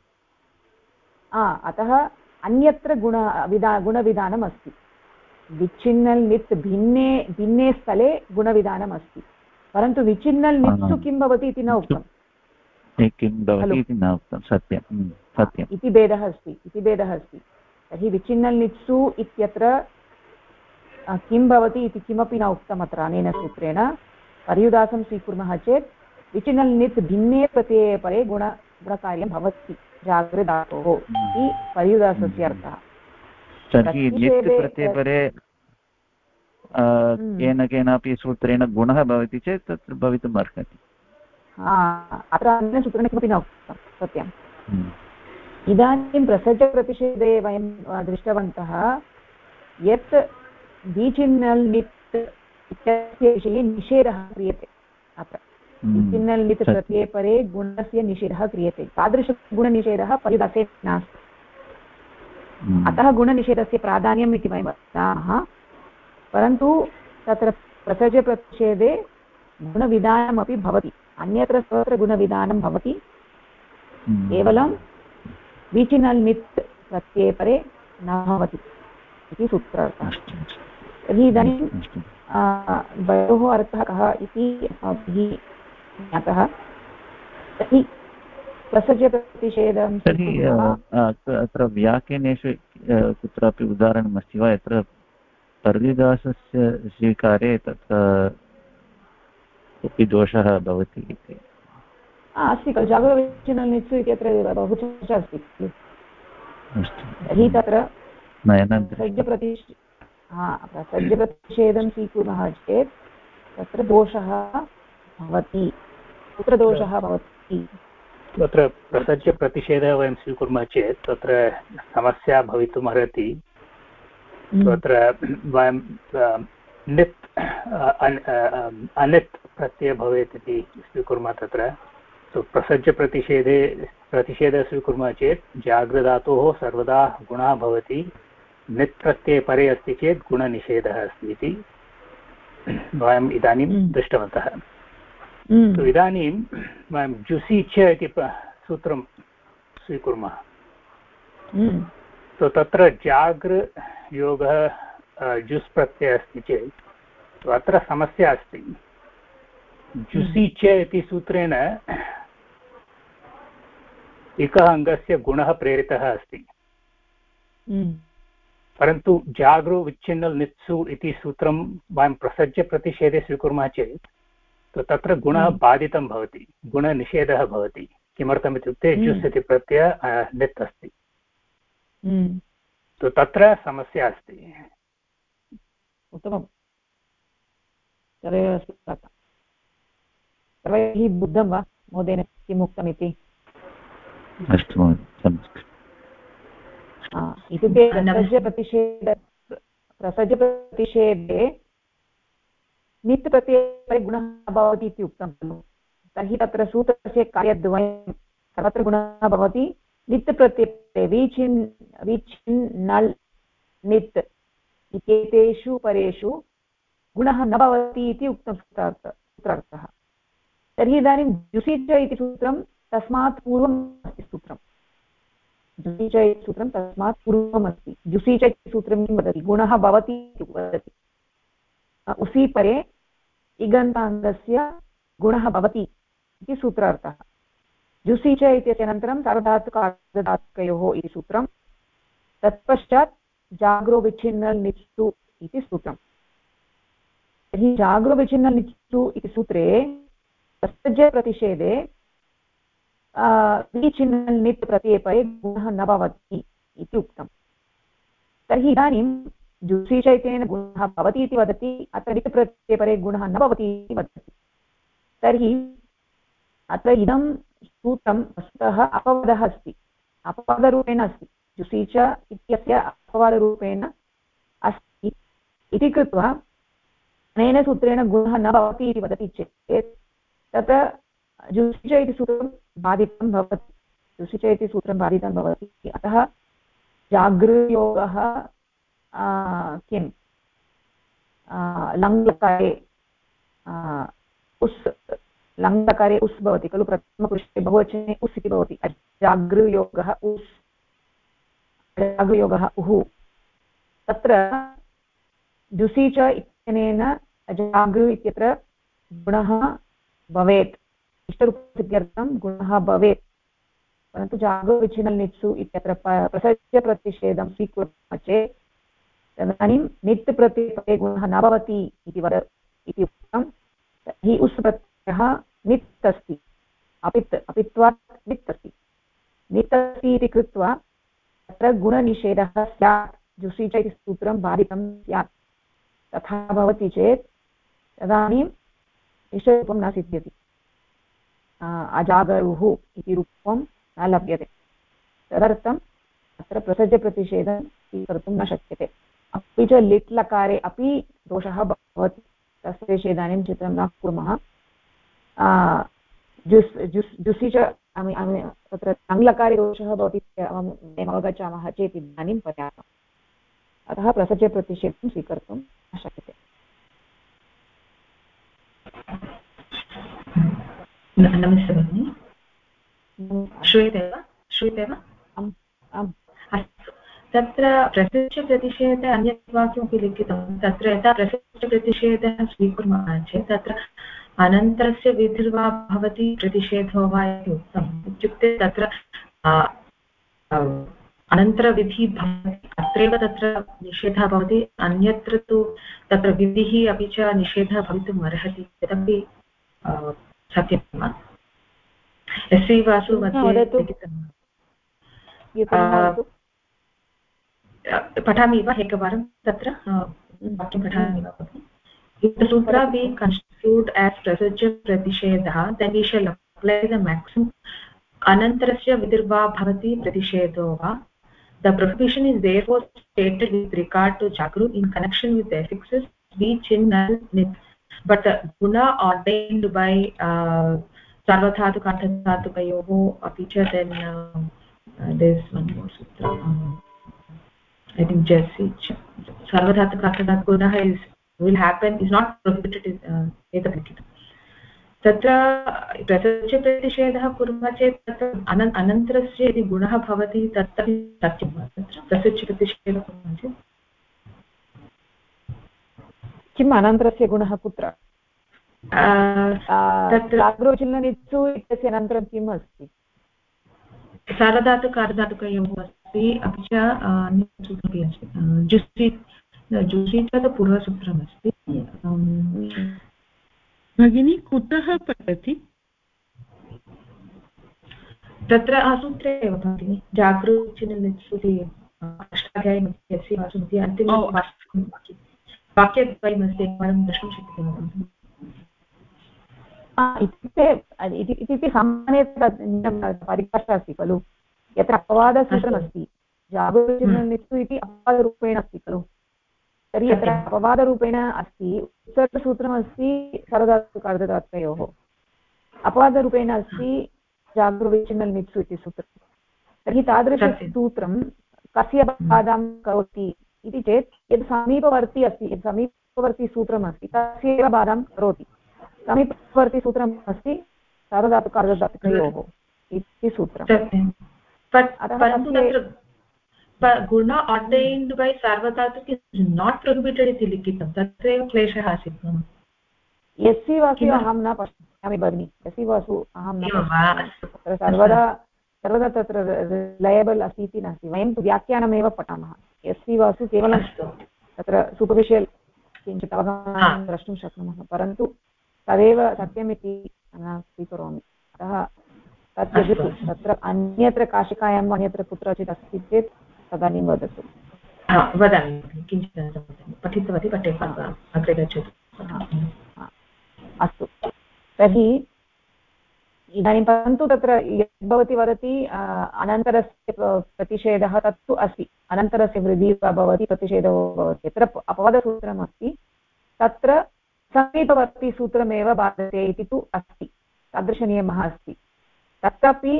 S1: अतः अन्यत्र गुणविधानम् अस्ति। विच्छिन्नल् नित् भिन्ने स्थले गुणविधानम् अस्ति, परन्तु विच्छिन्नल् नित्सु किं भवति इति न उक्तं,
S6: किं भवति इति न उक्तं। सत्यं सत्यम्
S1: इति भेदः अस्ति। तर्हि विच्छिन्नल् नित्सु इत्यत्र किं भवति इति किमपि न उक्तम् अत्र अनेन सूत्रेण। पर्युदासं स्वीकुर्मः चेत् विच्छिन्नल् नित् भिन्ने प्रत्यये परे गुणकार्यं भवति जाग्रधातोः इति पर्युदासस्य अर्थः।
S6: तर्हि नित् प्रत्यये परे केन केनापि सूत्रेण गुणः भवति चेत् तत्र भवितुम् अर्हति।
S1: अत्र अन्येन सूत्रेण किमपि न उक्तं, सत्यम्। इदानीं प्रसजप्रतिषेधे वयं दृष्टवन्तः यत् विचिन्नल् नित् इत्यस्य विषये निषेधः क्रियते। अत्र विचिन्नल् नित् प्रत्यये परे गुणस्य निषेधः क्रियते, तादृशगुणनिषेधः पर्युदासे नास्ति। अतः गुणनिषेधस्य प्राधान्यम् इति वयं वदामः, परन्तु तत्र प्रसजप्रतिषेधे गुणविधानमपि भवति, अन्यत्र सर्वत्र गुणविधानं भवति, केवलं विचिन्नल् नित् प्रत्यये परे न भवति इति सूत्रार्थः। तर्हि इदानीं द्वयोः अर्थः कः इति अस्माभिः ज्ञातः। तर्हि प्रसजप्रतिषेधं
S6: तर्हि अत्र व्याख्यानेषु कुत्रापि उदाहरणमस्ति वा यत्र पर्युदासस्य स्वीकारे तत्र कोऽपि दोषः भवति इति?
S1: अस्ति खलु, जागरविच्छिन्नल् नित्सु इत्यत्र बहु चर्चा अस्ति खलु। तर्हि तत्र प्रसज्यप्रतिषेधं स्वीकुर्मः चेत् तत्र दोषः भवति। कुत्र दोषः भवति?
S3: तत्र प्रसज्यप्रतिषेधः वयं स्वीकुर्मः चेत् तत्र समस्या भवितुम् अर्हति। तत्र वयं नित् अनित् प्रत्ययः भवेत् इति स्वीकुर्मः। तत्र प्रतिषेधः स्वीकुर्मः चेत् जाग्रधातोः सर्वदा गुणः भवति, नित् प्रत्यये परे अस्ति चेत् गुणनिषेधः अस्ति इति वयम् इदानीं दृष्टवन्तः। इदानीं वयं जुसि च इति सूत्रं स्वीकुर्मः। तत्र जाग्र योगः जुस् प्रत्ययः अस्ति चेत् अत्र समस्या अस्ति। जुसि च इति सूत्रेण एकः अङ्गस्य गुणः प्रेरितः अस्ति, परन्तु जाग्रो विच्छिन्नल् नित्सु इति सूत्रं वयं प्रसज्य प्रतिषेधे स्वीकुर्मः चेत् तत्र गुणः बाधितं भवति, गुणनिषेधः भवति। किमर्थम् इत्युक्ते जुस् इति प्रत्ययः नित् अस्ति। तो तत्र समस्या अस्ति।
S1: उत्तमं, तदेव सर्वैः बुद्धं वा महोदयेन किम् उक्तमिति?
S6: अस्तु महोदय,
S1: इत्युक्ते प्रसज्यप्रतिषेधे नित् प्रत्यये गुणः भवति इति उक्तं खलु। तर्हि तत्र सूत्रस्य कार्यद्वयं सर्वत्र गुणः भवति नित् प्रत्यये विचिन् नल् नित् इत्येतेषु परेषु गुणः न भवति इति उक्तं सूत्रार्थः। तर्हि इदानीं जुषि च इति सूत्रं तस्मात् पूर्वम् अस्ति सूत्रं। जुषि च इति सूत्रं तस्मात् पूर्वम् अस्ति। जुषि च इति सूत्रं किं वदति? गुणः भवति इति वदति। उसि परे इगन्ताङ्गस्य गुणः भवति इति सूत्रार्थः। जुषि च इत्यस्य अनन्तरं सार्वधातुकार्धधातुकयोः इति सूत्रं, तत्पश्चात् जाग्रो विच्छिन्नल् नित्सु इति सूत्रं। तर्हि जाग्रो विच्छिन्नल् नित्सु इति सूत्रे प्रसज्यप्रतिषेधे विच्छिन्नल् नित् प्रत्यये गुणः न भवति इति उक्तं। तर्हि इदानीं जुषि च इत्यनेन गुणः भवति इति वदति, अत्र नित् प्रत्यये गुणः न भवति इति वदति। तर्हि अत्र इदं सूत्रं वस्तुतः अपवादः अस्ति, अपवादरूपेण अस्ति। जुषि च इत्यस्य अपवादरूपेण अस्ति इति कृत्वा अनेन सूत्रेण गुणः न भवति इति वदति चेत् तत्र जुषि च इति सूत्रं बाधितं भवति। जुषि च इति सूत्रं बाधितं भवति। अतः जागृयोगः किं लङ्लकारे उस् लङ्लकारे उस् भवति खलु, प्रथमपुरुषे बहुवचने उस् इति भवति। जागृयोगः उस्, जागृयोगः उः। तत्र जुषि च इत्यनेन जागृ इत्यत्र गुणः भवेत्, इष्टरूपसिद्ध्यर्थं गुणः भवेत्, परन्तु जागृ विच्छिन्नल् नित्सु इत्यत्र प्रसज्यप्रतिषेधं स्वीकुर्मः चेत् तदानीं नित् प्रत्यये गुणः न भवति इति उक्तं। तर्हि उस् प्रत्ययः नित् अस्ति, अपित्वात् नित् अस्ति, नित् अस्ति इति कृत्वा तत्र गुणनिषेधः स्यात्। जुषि च इति सूत्रं बाधितं स्यात्। तथा भवति चेत् तदानीम् इष्टरूपं न सिद्ध्यति, अजागरुः इति रूपं न लभ्यते। तदर्थम् अत्र प्रसज्यप्रतिषेधं स्वीकर्तुं न शक्यते। अपि च लिट् लकारे अपि दोषः भवति, तस्य विषये इदानीं चित्रं न कुर्मः। जुषि च तत्र लङ्लकारे दोषः भवति वयम् अवगच्छामः चेत् इदानीं पर्याप्तम्। अतः प्रसज्यप्रतिषेधं स्वीकर्तुं न शक्यते।
S7: नमस्ते भगिनि, श्रूयते वा? श्रूयते वा? अस्तु, तत्र प्रसज्यप्रतिषेधे अन्यत् वाक्यमपि लिखितं। तत्र यदा प्रसज्यप्रतिषेधः स्वीकुर्मः चेत् तत्र अनन्तरस्य विधिर्वा भवति प्रतिषेधो वा इति उक्तम्। इत्युक्ते तत्र अनन्तरविधिः भवति, अत्रैव तत्र निषेधः भवति, अन्यत्र तु तत्र विधिः अपि च निषेधः भवितुम् अर्हति। तदपि सत्यं वा? एस् वासु मध्ये पठामि वा एकवारं? तत्र वाक्यं पठामि वा? If the sutra be construed as prasajya pratishedha, then we shall apply the maxim anantarasya vidirva bhavati pratishedho va. The prohibition is therefore stated with regard to jagru in connection with the affixes vi, chin, nal, nit. But the guna ordained by sarvadhatu karthadhatukayoho apicha, then there is one more sutra. I think just sarvadhatu karthadhatu guna is will happen, is not prohibited एतत् तत्र प्रसज्यप्रतिषेधः कुर्मः चेत् तत्र अनन्तरस्य यदि गुणः भवति तदपि सत्यं वा? तत्र प्रसज्यप्रतिषेधः कुर्मः चेत्
S1: किम् अनन्तरस्य गुणः कुत्र? तत्र जागृचिह्ननित्सु इत्यस्य अनन्तरं किम् अस्ति?
S7: सार्वधातुकार्धधातुकयोः अस्ति, अपि च अन्यसूत्रमपि अस्ति। जुषि च पूर्वसूत्रमस्ति।
S8: भगिनी कुतः पठति?
S7: तत्र सूत्रे एव भगिनि, जागृचिह्ननित्सु अध्याये मध्ये यस्य वासुमती वाक्यद्वयमस्ति एकवारं द्रष्टुं शक्यते
S1: इत्युक्ते सामान्यतः परिभाषा अस्ति खलु यत्र अपवादसूत्रमस्ति जागरूकनित्सु इति अपवादरूपेण अस्ति खलु तर्हि यत्र अपवादरूपेण अस्ति उत्सर्गसूत्रमस्ति सार्वधातुकार्धधातुकयोः अपवादरूपेण अस्ति जागरूकविच्छिन्नल् नित्सु इति सूत्रं तर्हि तादृशसूत्रं कस्य बाधां करोति इति चेत् यद् समीपवर्ती अस्ति यद् समीपवर्ती सूत्रमस्ति तस्य एव बाधां करोति समीपवर्ती सूत्रम् अस्ति सार्वधातुकार्धधातुकयोः इति सूत्रम्
S7: guna ordained by sarvadhatuk is not prohibited इति लिखितं तत्रैव क्लेशः आसीत्
S1: यस्य वासु अहं न पश्यामि भगिनि यस्य वासु अहं न पश्यामि सर्वदा तत्र रिलयबल् अस्ति इति नास्ति वयं तु व्याख्यानमेव पठामः यस्य वासु केवलं तत्र सुपर्फिशियल् किञ्चित् अवगमनं द्रष्टुं शक्नुमः परन्तु तदेव सत्यमिति न स्वीकरोमि अतः तत् त्यजतु तत्र अन्यत्र काशिकायाम् अन्यत्र कुत्रचित् अस्ति चेत् तदानीं वदतु
S7: वदामि किञ्चित् पठितवती अग्रे गच्छतु
S1: अस्तु तर्हि इदानीं परन्तु तत्र यद् भवती वदति अनन्तरस्य प्रतिषेधः तत्तु अस्ति अनन्तरस्य वृद्धिः वा भवति प्रतिषेधो भवति यत्र अपवादसूत्रमस्ति तत्र समीपवर्ती सूत्रमेव बाधते इति तु अस्ति तादृशनियमः अस्ति तत्रापि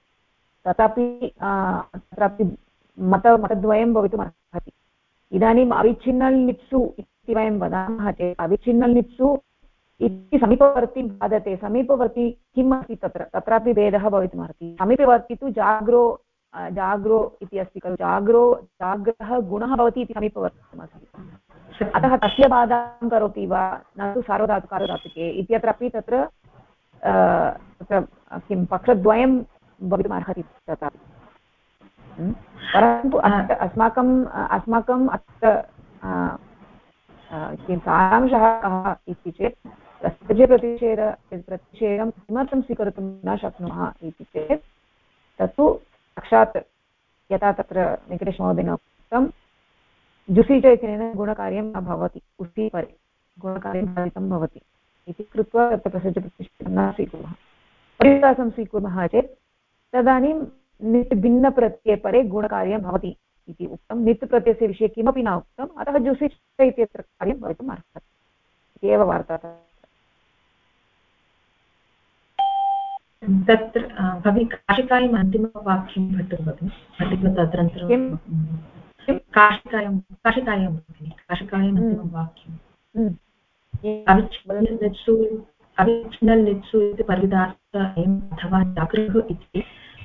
S1: मतद्वयं भवितुम् अर्हति इदानीम् अविच्छिन्नल् नित्सु इति वयं वदामः चेत् अविच्छिन्नल् नित्सु इति समीपवर्ती बाधते समीपवर्ती किम् अस्ति तत्रापि भेदः भवितुमर्हति समीपवर्ती तु जाग्रो इति अस्ति खलु जाग्रः गुणः भवति इति समीपवर्तिमस्ति अतः तस्य बाधां करोति वा न तु सार्वधातुकार्धधातुके इत्यत्रापि तत्र किं पक्षद्वयं भवितुमर्हति तथापि परन्तु अस्माकम् अत्र किं सारांशः कः इति चेत् प्रतिषेधं किमर्थं स्वीकर्तुं न शक्नुमः इति चेत् तत्तु साक्षात् यथा तत्र वेङ्कटेशमहोदयेन उक्तं जुसि च इत्यनेन गुणकार्यं न भवति उसी परे गुणकार्यं बाधितं भवति इति कृत्वा तत्र प्रसज्यप्रतिषेधं न स्वीकुर्मः परिदासं स्वीकुर्मः चेत् तदानीं निट् भिन्नप्रत्यये परे गुणकार्यं भवति इति उक्तं निट् प्रत्ययस्य विषये किमपि न उक्तम् अतः जुसि च इत्यत्र कार्यं भवितुम् अर्हति इति एव वार्ता
S7: तत्र भवि काशिकायाम् अन्तिमवाक्यं पठतु तदनन्तरं काशिकायाम् अन्तिमं वाक्यम् अविच्छिन्नल् नित्सु इति परिदासः अयम् अथवा जागृः इति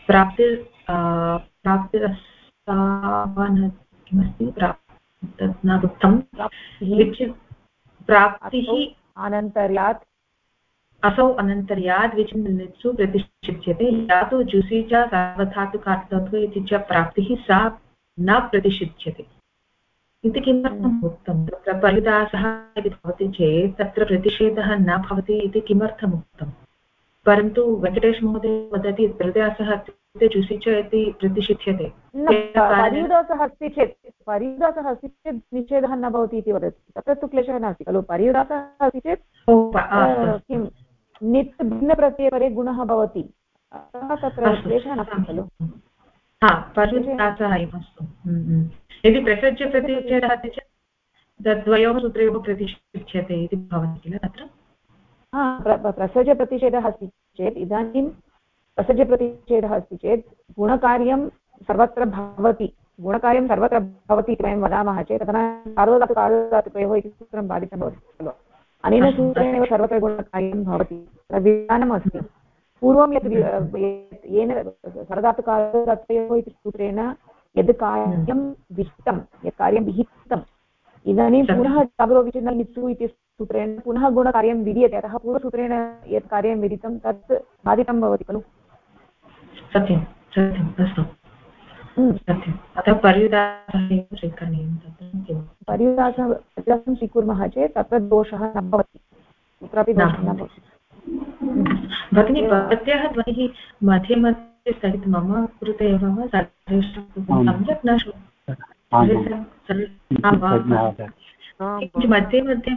S7: किमस्ति तत् न उक्तं प्राप्तिः अनन्तर्यात् असौ अनन्तर्याद् विच्छिन्ननित्सु प्रतिषिध्यते या तु जुसि च सार्वधातुकार्धत्वे इति च प्राप्तिः सा न प्रतिषिध्यते इति किमर्थम् उक्तं तत्र परिदासः यदि भवति चेत् तत्र प्रतिषेधः न भवति इति किमर्थम् उक्तं परन्तु वेङ्कटेशमहोदय वदति परिदासः इत्युक्ते जुसि च इति प्रतिषिध्यते
S1: परिदासः अस्ति चेत् निषेधः न भवति इति वदति तत्र तु क्लेशः नास्ति खलु परिदासः अस्ति चेत् किं नित् भिन्नप्रत्यये गुणः भवति तत्र क्लेशः नास्ति खलु
S7: परिदासः अयमस्तु यदि प्रसज्य प्रतिषेधः अस्ति चेत् तद्वयोः सूत्रयोः प्रतिषिध्यते इति भवति किल तत्र
S1: प्रसज्यप्रतिषेधः अस्ति चेत् इदानीं प्रसज्यप्रतिषेधः अस्ति चेत् गुणकार्यं सर्वत्र भवति इति वयं वदामः चेत् तदनन्तरं सार्वधातुकार्धधातुकयोः इति सूत्रं बाधितं भवति खलु अनेन सूत्रेण एव सर्वत्र गुणकार्यं भवति तत्र विधानम् अस्ति पूर्वं येन सार्वधातुकार्धधातुकयोः इति सूत्रेण यद् कार्यं विहितं यत् कार्यं विहितम् इदानीं पुनः जागरोविच्छिन्नल् नित्सु इति सूत्रेण पुनः गुणकार्यं विधीयते अतः पूर्वसूत्रेण यत् कार्यं विदितं तत् बाधितं भवति खलु
S7: सत्यं अस्तु सत्यम् अतः परिदासः स्वीकरणीयं
S1: परिदासं स्वीकुर्मः चेत् तत्र दोषः न भवति कुत्रापि दोषः न भवति
S7: भगिनी भवत्याः ध्वनिः मध्ये मध्ये स्थगितं मम कृते एव सम्यक् न मध्ये मध्ये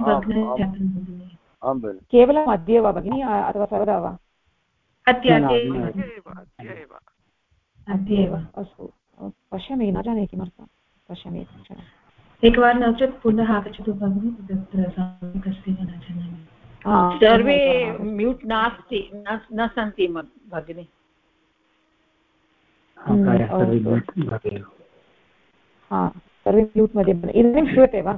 S1: केवलं मध्ये वा भगिनि अथवा सर्वदा वा? अद्य एव अस्तु पश्यामि न जाने किमर्थं पश्यामि
S7: एकवारं नो चेत् पुनः आगच्छतु भगिनि तत्र सम्यक् अस्ति वा न जानामि
S2: सर्वे म्यूट् नास्ति न सन्ति भगिनि
S1: सर्वे म्यूट् मध्ये इदानीं श्रूयते वा?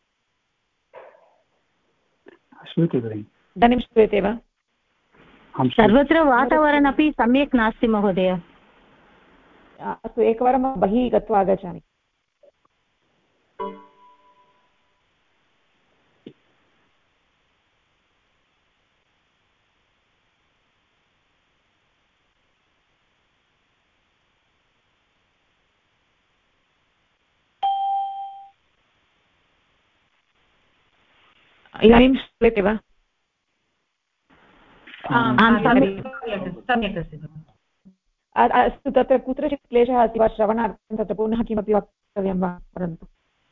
S1: इदानीं श्रूयते वा?
S9: सर्वत्र वातावरणमपि सम्यक् नास्ति महोदय।
S1: अस्तु एकवारं बहिः गत्वा आगच्छामि। इदानीं श्रूयते वा?
S7: सम्यक् अस्ति।
S1: अस्तु तत्र कुत्रचित् क्लेशः अस्ति वा श्रवणार्थं तत्र पुनः किमपि वक्तव्यं वा? परन्तु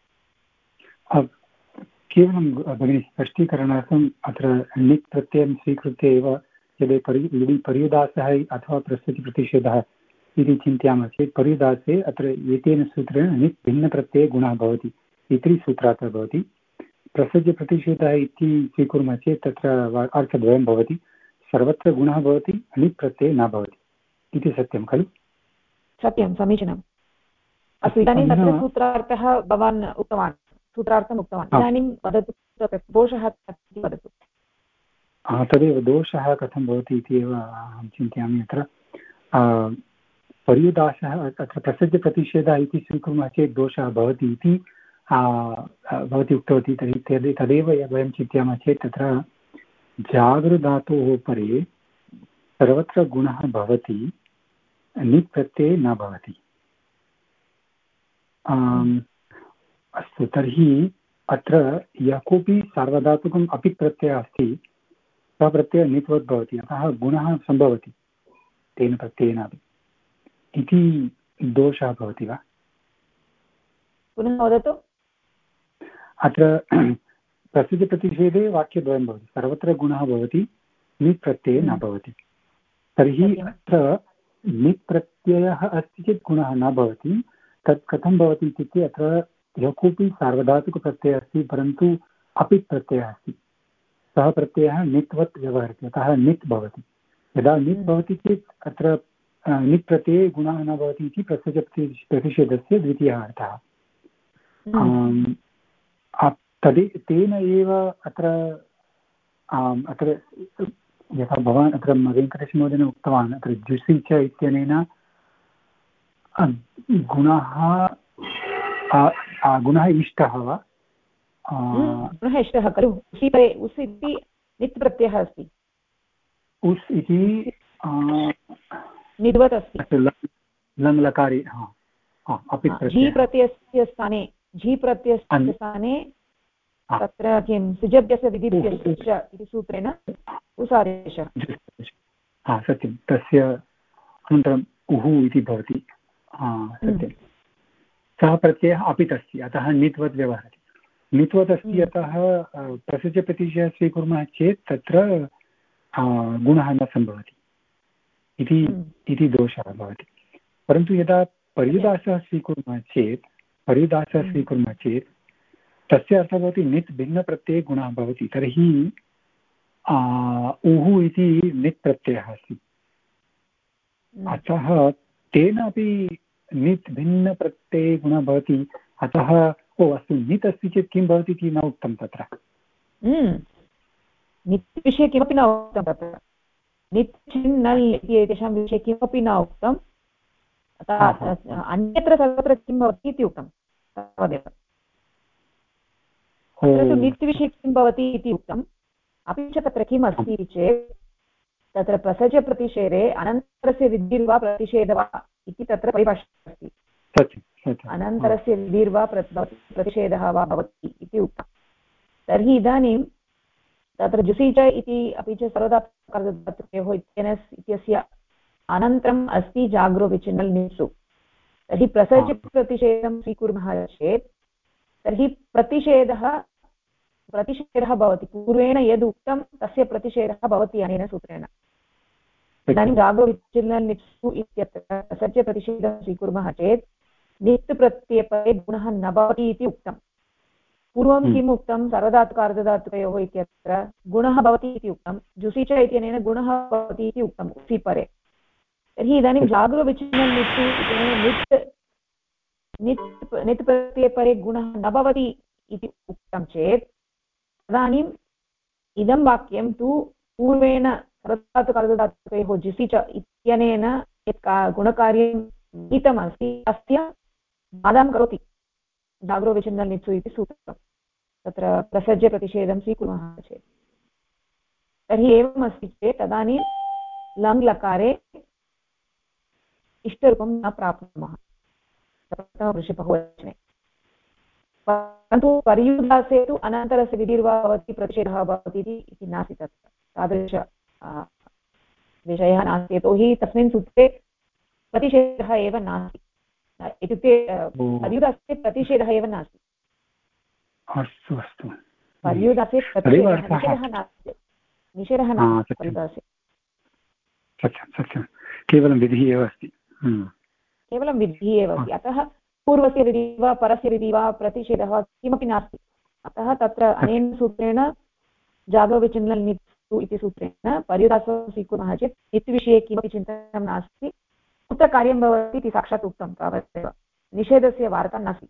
S10: केवलं भगिनि स्पष्टीकरणार्थम् अत्र निक् प्रत्ययं स्वीकृत्य एव यदि पर्युदासः अथवा प्रस्तुतिप्रतिषेधः इति चिन्तयामः चेत् पर्युदासे अत्र एतेन सूत्रेण निक् भिन्नप्रत्यये गुणः भवति इति सूत्रार्थः भवति। प्रसज्यप्रतिषेधः इति स्वीकुर्मः चेत् तत्र अर्थद्वयं भवति, सर्वत्र गुणः भवति निक् प्रत्यये न भवति इति सत्यं खलु?
S1: सत्यं, समीचीनम्। अस्तु इदानीं तत्र सूत्रार्थः भवान् उक्तवान्, सूत्रार्थम् उक्तवान्, इदानीं वदतु दोषः वदतु।
S10: तदेव दोषः कथं भवति इति एव अहं चिन्तयामि। अत्र पर्युदासः अत्र प्रसज्यप्रतिषेधः इति स्वीकुर्मः चेत् दोषः भवति इति भवती उक्तवती। तर्हि तदेव वयं चिन्तयामः चेत् तत्र जागृधातोः उपरि सर्वत्र गुणः भवति, निक् प्रत्यये न भवति। अस्तु, तर्हि अत्र यः कोऽपि सार्वधातुकम् अपि प्रत्ययः अस्ति सः प्रत्ययः नित्वत् भवति, अतः गुणः सम्भवति तेन प्रत्ययेनापि इति दोषः भवति वा?
S1: पुनः वदतु।
S10: अत्र प्रसिद्धप्रतिषेधे वाक्यद्वयं भवति, सर्वत्र गुणः भवति निक् प्रत्यये न भवति। तर्हि अत्र निक् प्रत्ययः अस्ति चेत् गुणः न भवति। तत् कथं भवति इत्युक्ते अत्र यः कोऽपि सार्वधातुकप्रत्ययः अस्ति परन्तु अपित् प्रत्ययः अस्ति, सः प्रत्ययः नित्वत् व्यवहरति, अतः निक् भवति। यदा निक् भवति चेत् अत्र निक् प्रत्यये गुणः न भवति इति प्रसिद्धप्रतिषेधस्य द्वितीयः अर्थः। तेन एव अत्र यथा भवान् अत्र वेङ्कटेशमहोदयेन उक्तवान्, अत्र जुसि च इत्यनेन गुणः इष्टः वा?
S1: गुणः इष्टः खलु। उस् इति नित् प्रत्ययः अस्ति,
S10: उस् इति
S1: निद्वत् अस्ति
S10: लङ्लकारे
S1: झि प्रत्ययस्य स्थाने तत्र किं सुजभ्यस्य विधिभ्यस्य इति सूत्रेण उसादेशः।
S10: सत्यं, तस्य अनन्तरम् उः इति भवति। सत्यं, सः प्रत्ययः अपित् अस्ति, अतः नित्वत् व्यवहरति। नित्वत् अस्ति, अतः प्रसिद्धप्रतिषेधः स्वीकुर्मः चेत् तत्र गुणः न सम्भवति इति दोषः भवति। परन्तु यदा पर्युदासः स्वीकुर्मः चेत् तस्य अर्थः भवति नित् भिन्नप्रत्यये गुणः भवति। तर्हि उः इति नित् प्रत्ययः अस्ति, अतः तेन अपि नित् भिन्नप्रत्यये गुणः भवति। अतः अस्तु, नित् अस्ति चेत् किं भवति इति न उक्तं तत्र।
S1: नित् विषये किमपि न उक्तं तत्र, नित् नल् इति एतेषां विषये किमपि न उक्तम्। अन्यत्र सर्वत्र किं भवति इति उक्तं तावदेव। तत्र नित् विषये किं भवति इति उक्तम्। अपि च तत्र किम् अस्ति चेत् तत्र प्रसज्यप्रतिषेधे अनन्तरस्य विधिर्वा प्रतिषेधः इति तत्र परिभाषा अस्ति। अनन्तरस्य विधिर्वा प्रतिषेधः वा भवति इति उक्तं। तर्हि इदानीं तत्र जुसि च इति अपि च सर्वधातुकयोः इत्यस्य अनन्तरम् अस्ति जाग्रो विचिन्नल् नित्सु। तर्हि प्रसज्यप्रतिषेधं स्वीकुर्मः चेत् तर्हि प्रतिषेधः भवति, पूर्वेण यद् उक्तं तस्य प्रतिषेधः भवति अनेन सूत्रेण। इदानीं जागोविच्छिन्ननित्सु इत्यत्र प्रसज्यप्रतिषेधं स्वीकुर्मः चेत् नित् प्रत्ययपरे गुणः न भवति इति उक्तं। पूर्वं किम् उक्तं, सर्वधातुकार्धधातुकयोः इत्यत्र गुणः भवति इति उक्तं, जुसि च इत्यनेन गुणः भवति इति उक्तं उसि परे। तर्हि इदानीं जागृविच्छिन्ननित्सु इत्यनेन नित् प्रत्ययपरे गुणः न भवति इति उक्तं चेत् तदानीम् इदं वाक्यं तु पूर्वेण सर्वधातुकार्धधातुकयोः जुसि च इत्यनेन यत् गुणकार्यं गीतमस्ति तस्य बाधां करोति जागृविच्छिन्ननित्सु इति सूत्रं। तत्र प्रसज्य प्रतिषेधं स्वीकुर्मः चेत् तर्हि एवम् अस्ति चेत् तदानीं लङ् लकारे इष्टरूपं न प्राप्नुमः प्रथमपुरुषे बहुवचने। परन्तु पर्युदासे तु अनन्तरस्य विधिर्वा भवति प्रतिषेधः भवति इति नास्ति, तत्र तादृश विषयः नास्ति, यतोहि तस्मिन् सूत्रे प्रतिषेधः एव नास्ति, इत्युक्ते पर्युदासे प्रतिषेधः एव नास्ति।
S10: अस्तु अस्तु,
S1: पर्युदासे प्रतिषेधः नास्ति, निषेधः नास्ति पर्युदासे।
S10: सत्यं सत्यं, केवलं विधिः एव अस्ति,
S1: केवलं विधिः एव अस्ति। अतः पूर्वस्य विधिः वा परस्य विधिः वा प्रतिषेधः किमपि नास्ति। अतः तत्र अनेन सूत्रेण जागृविच्छिन्ननित्सु इति सूत्रेण पर्युदासं स्वीकुर्मः चेत् नित्विषये किमपि चिन्तनं नास्ति, कुत्र कार्यं भवति इति साक्षात् उक्तं तावदेव, निषेधस्य वार्ता नास्ति।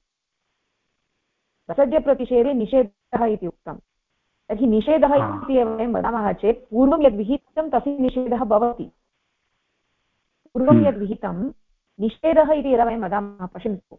S1: प्रसज्यप्रतिषेधे निषेधः इति उक्तं, तर्हि निषेधः इति एव वयं वदामः चेत् पूर्वं यद् विहितं तस्य निषेधः भवति। पूर्वं यद् विहितं निषेधः इति यदा वयं वदामः, पश्यन्तु,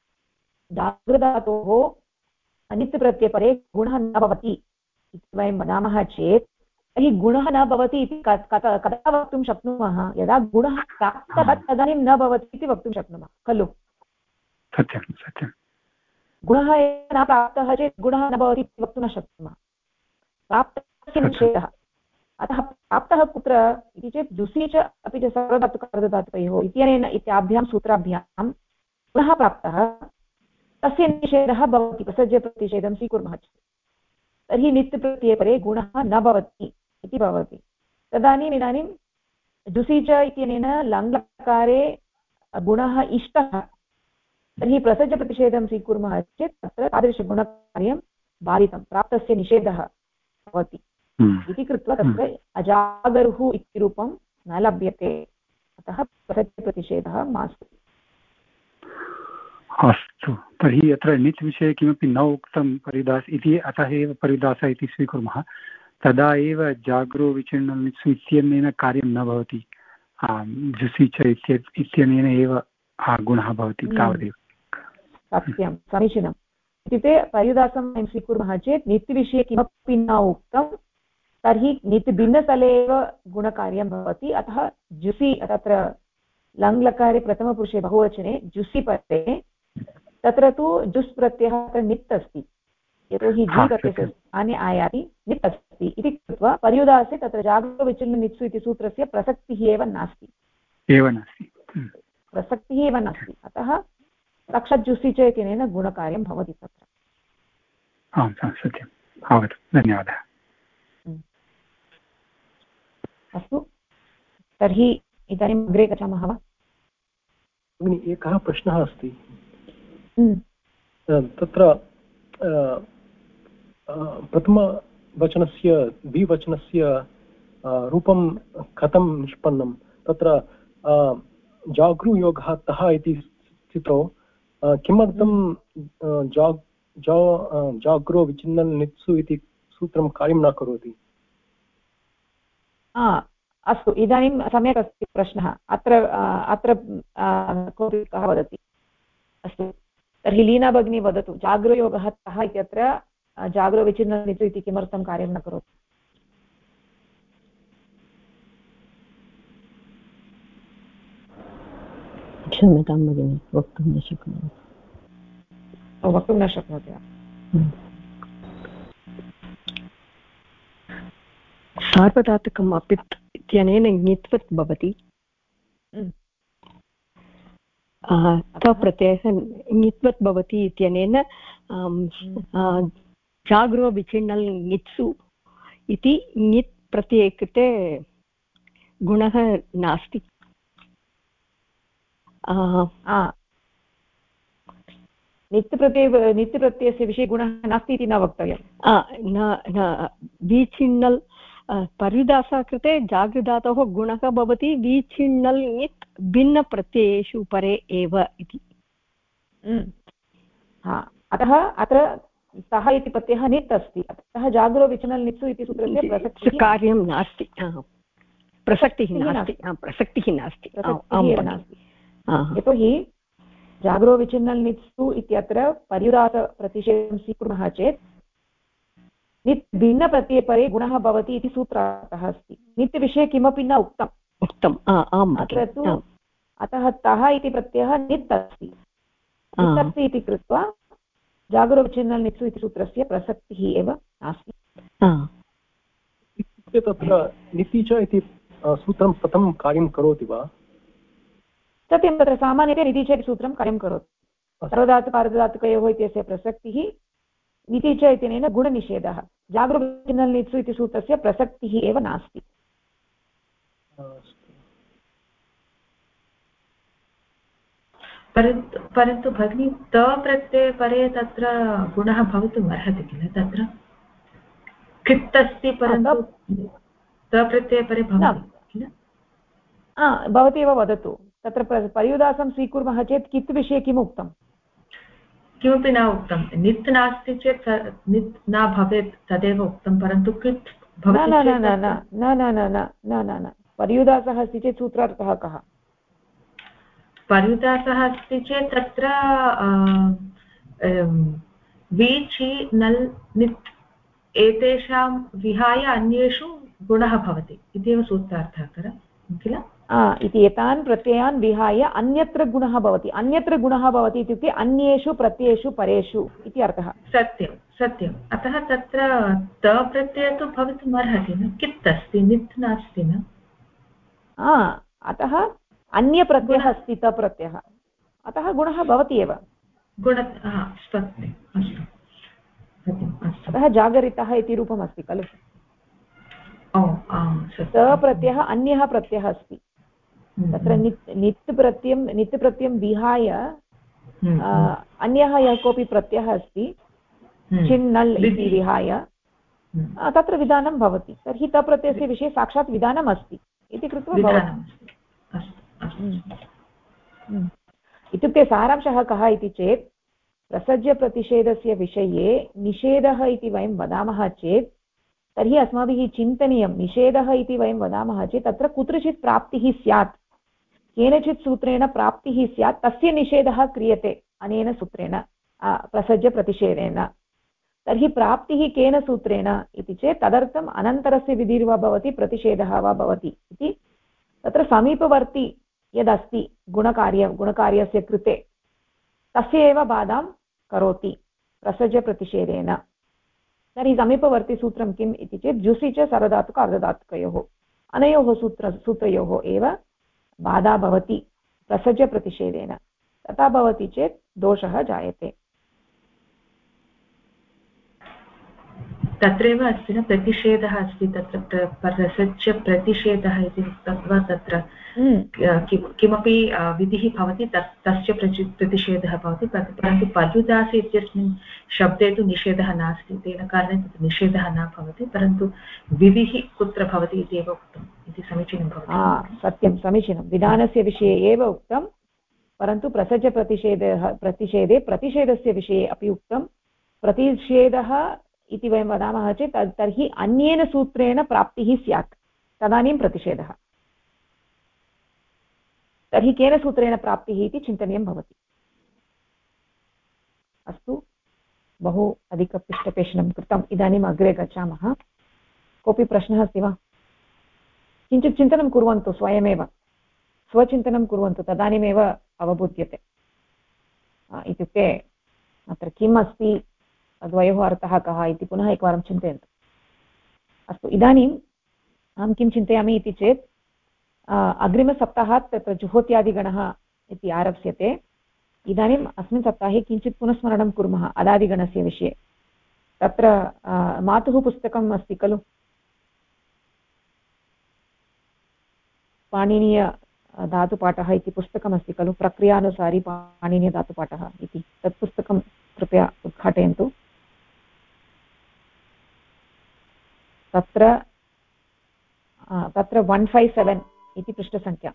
S1: जागृधातोः अनित् प्रत्ययपरे गुणः न भवति इति वयं वदामः चेत् तर्हि गुणः न भवति इति कदा वक्तुं शक्नुमः? यदा गुणः प्राप्तः तदानीं न भवति इति वक्तुं शक्नुमः खलु?
S10: सत्यं सत्यं।
S1: गुणः एव न प्राप्तः चेत् गुणः न भवति इति वक्तुं न शक्नुमः। प्राप्तस्य निषेधः, अतः प्राप्तः कुत्र इति चेत् जुसि च अपि च सर्वधातुकार्धधातुकयोः इत्यनेन इत्याभ्यां सूत्राभ्यां गुणः प्राप्तः, तस्य निषेधः भवति प्रसज्यप्रतिषेधं स्वीकुर्मः चेत्। तर्हि नित् प्रत्ययपरे गुणः न भवति इति भवति। तदानीम् इदानीं जुसि च इत्यनेन लङ्लकारे गुणः इष्टः, तर्हि प्रसज्यप्रतिषेधं स्वीकुर्मः चेत् तत्र तादृशगुणकार्यं बाधितं, प्राप्तस्य निषेधः भवति इति कृत्वा तत्र अजागरुः इति रूपं न लभ्यते, अतः प्रसज्यप्रतिषेधः मास्तु।
S10: अस्तु, तर्हि अत्र नित् विषये किमपि न उक्तं परिदास इति, अतः एव परिदासः इति स्वीकुर्मः, तदा एव जागरो विचिन्ननित्सु इत्यनेन कार्यं न भवति, जुसि च इत्यनेन एव गुणः भवति, तावदेव।
S1: सत्यं, समीचीनम्। इत्युक्ते पर्युदासं वयं स्वीकुर्मः चेत् नित् विषये किमपि न उक्तं, तर्हि नित् भिन्नस्थले एव गुणकार्यं भवति। अतः जुसि तत्र लङ्लकारे प्रथमपुरुषे बहुवचने जुसि परे तत्र तु जुस् प्रत्ययः अत्र नित् अस्ति, यतोहि जी प्रत्ययस्य स्थाने आयाति नित् अस्ति इति कृत्वा पर्युदासे तत्र जागृविच्छिन्ननित्सु इति सूत्रस्य प्रसक्तिः एव नास्ति, प्रसक्तिः एव नास्ति। अतः साक्षात् जुसि च इत्यनेन गुणकार्यं भवति तत्र।
S10: आम् सत्यम्, अवगतं, धन्यवादः।
S1: अस्तु, तर्हि इदानीम् अग्रे गच्छामः वा?
S11: एकः प्रश्नः अस्ति तत्र प्रथमवचनस्य द्विवचनस्य रूपं कथं निष्पन्नं? तत्र जागृयोगः तः इति स्थितौ किमर्थं जाग्रो विचिन्नन् नित्सु इति सूत्रं कार्यं न करोति?
S1: अस्तु, इदानीं सम्यक् अस्ति प्रश्नः। अत्र कोऽपि कः वदति? अस्तु, तर्हि लीना भगिनी वदतु, जागृयोगः तः इत्यत्र जागृविच्छिन्ननित्सु इति किमर्थं कार्यं न करोति?
S12: क्षम्यतां भगिनि, वक्तुं न शक्नोमि।
S1: वक्तुं न शक्नोति वा?
S12: सार्वधातुकम् अपित् इत्यनेन ङित्वत् भवति, प्रत्ययः ङित्वत् भवति इत्यनेन जाग्रो विचिन्नल् ङित्सु इति ङित् प्रत्यये कृते गुणः नास्ति।
S1: नित्यप्रत्ययस्य विषये गुणः नास्ति इति न वक्तव्यं।
S12: विचिन्नल् पर्युदासः कृते जागृधातोः गुणः भवति विचिन्नल् ङित् भिन्नप्रत्ययेषु परे एव इति।
S1: अतः अत्र सः इति प्रत्ययः नित् अस्ति, अतः जागरो विचिन्नल् नित्सु इति सूत्रस्य प्रसक्तिः
S12: कार्यं नास्ति, प्रसक्तिः नास्ति।
S1: यतोहि जागरो विचिन्नल् नित्सु इत्यत्र पर्युदातप्रतिषेधं स्वीकुर्मः चेत् नित् भिन्नप्रत्यये परे गुणः भवति इति सूत्रार्थः अस्ति। नित्यविषये किमपि न उक्तम्। अत्र तु अतः तः इति प्रत्ययः नित् अस्ति इति कृत्वा जागरो विचिन्नल् नित्सु इति सूत्रस्य प्रसक्तिः एव नास्ति।
S11: तत्र निति च इति सूत्रं कथं कार्यं करोति वा?
S1: सत्यं, तत्र सामान्यतया निति च इति सूत्रं कार्यं करोति। सर्वधातुक-अर्धधातुकयोः इत्यस्य प्रसक्तिः, निति च इत्यनेन गुणनिषेधः। जागरो विचिन्नल् नित्सु इति सूत्रस्य प्रसक्तिः एव नास्ति।
S7: परन्तु भगिनी त प्रत्यये परे तत्र गुणः भवितुम् अर्हति किल? तत्र कृत् अस्ति परन्तु त प्रत्यये परे भवति किल?
S1: भवती एव वदतु, तत्र पर्युदासं स्वीकुर्मः चेत् कित् विषये किम् उक्तं?
S7: किमपि न उक्तं। नित् नास्ति चेत् नित् न भवेत् तदेव उक्तं, परन्तु कृत् भवति
S1: न। पर्युदासः अस्ति चेत् सूत्रार्थः कः?
S7: पर्युदासः अस्ति चेत् तत्र वीचि नल् नित् एतेषां विहाय अन्येषु गुणः भवति इत्येव सूत्रार्थः किल?
S1: इति एतान् प्रत्ययान् विहाय अन्यत्र गुणः भवति। अन्यत्र गुणः भवति इत्युक्ते अन्येषु प्रत्ययेषु परेषु इति अर्थः।
S7: सत्यम्। अतः तत्र त प्रत्ययः तु भवितुम् अर्हति न, कित् अस्ति, नित् नास्ति न।
S1: अतः अन्यप्रत्ययः अस्ति त प्रत्ययः, अतः गुणः भवति एव। अतः जागरितः इति रूपम् अस्ति खलु। त प्रत्ययः अन्यः प्रत्ययः अस्ति। तत्र नित् प्रत्ययं विहाय अन्यः यः कोऽपि प्रत्ययः अस्ति, चिन्नल् इति विहाय, तत्र विधानं भवति। तर्हि त प्रत्ययस्य विषये साक्षात् विधानम् अस्ति इति कृत्वा भवति। इत्युक्ते सारांशः कः इति चेत्, प्रसज्यप्रतिषेधस्य विषये निषेधः इति वयं वदामः चेत् तर्हि अस्माभिः चिन्तनीयं, निषेधः इति वयं वदामः चेत् तत्र कुत्रचित् प्राप्तिः स्यात्, केनचित् सूत्रेण प्राप्तिः स्यात्, तस्य निषेधः क्रियते अनेन सूत्रेण, प्रसज्यप्रतिषेधेन। तर्हि प्राप्तिः केन सूत्रेण इति चेत् तदर्थम् अनन्तरस्य विधिर्वा भवति, प्रतिषेधः वा भवति इति तत्र समीपवर्ती यदस्ति गुणकार्यस्य कृते तस्य एव बाधां करोति प्रसज्यप्रतिषेधेन। तर्हि समीपवर्तिसूत्रं किम् इति चेत् जुसि च सर्वधातुक अर्धधातुकयोः अनयोः सूत्रयोः एव बाधा भवति प्रसज्यप्रतिषेधेन। तथा भवति चेत् दोषः जायते।
S7: तत्रैव अस्ति न, प्रतिषेधः अस्ति तत्र प्रसज्य प्रतिषेधः इति उक्त्वा तत्र किमपि विधिः भवति तस्य प्रतिषेधः भवति, परन्तु पर्युदासे इत्यस्मिन् शब्दे तु निषेधः नास्ति, तेन कारणेन तत्र निषेधः न भवति, परन्तु विधिः कुत्र भवति इति एव उक्तम् इति समीचीनं भवति।
S1: सत्यं, समीचीनं। विधानस्य विषये एव उक्तं, परन्तु प्रतिषेधे प्रतिषेधस्य विषये अपि उक्तं। प्रतिषेधः इति वयं वदामः चेत् तर्हि अन्येन सूत्रेण प्राप्तिः स्यात्, तदानीं प्रतिषेधः। तर्हि केन सूत्रेण प्राप्तिः इति चिन्तनीयं भवति। अस्तु, बहु अधिकपृष्ठपेषणं कृतम्। इदानीम् अग्रे गच्छामः। कोऽपि प्रश्नः अस्ति वा? किञ्चित् चिन्तनं कुर्वन्तु, स्वयमेव स्वचिन्तनं कुर्वन्तु, तदानीमेव अवबुध्यते। इत्युक्ते अत्र किम् अस्ति, द्वयोः अर्थः कः इति पुनः एकवारं चिन्तयन्तु। अस्तु, इदानीम् अहं किं चिन्तयामि इति चेत् अग्रिमसप्ताहात् तत्र जुहोत्यादिगणः इति आरप्स्यते। इदानीम् अस्मिन् सप्ताहे किञ्चित् पुनस्मरणं कुर्मः अदादिगणस्य विषये। तत्र मातुः पुस्तकम् अस्ति खलु, पाणिनीय धातुपाठः इति पुस्तकमस्ति खलु, प्रक्रियानुसारी पाणिनीयधातुपाठः इति, तत् पुस्तकं कृपया उद्घाटयन्तु। तत्र 157 इति पृष्ठसङ्ख्या।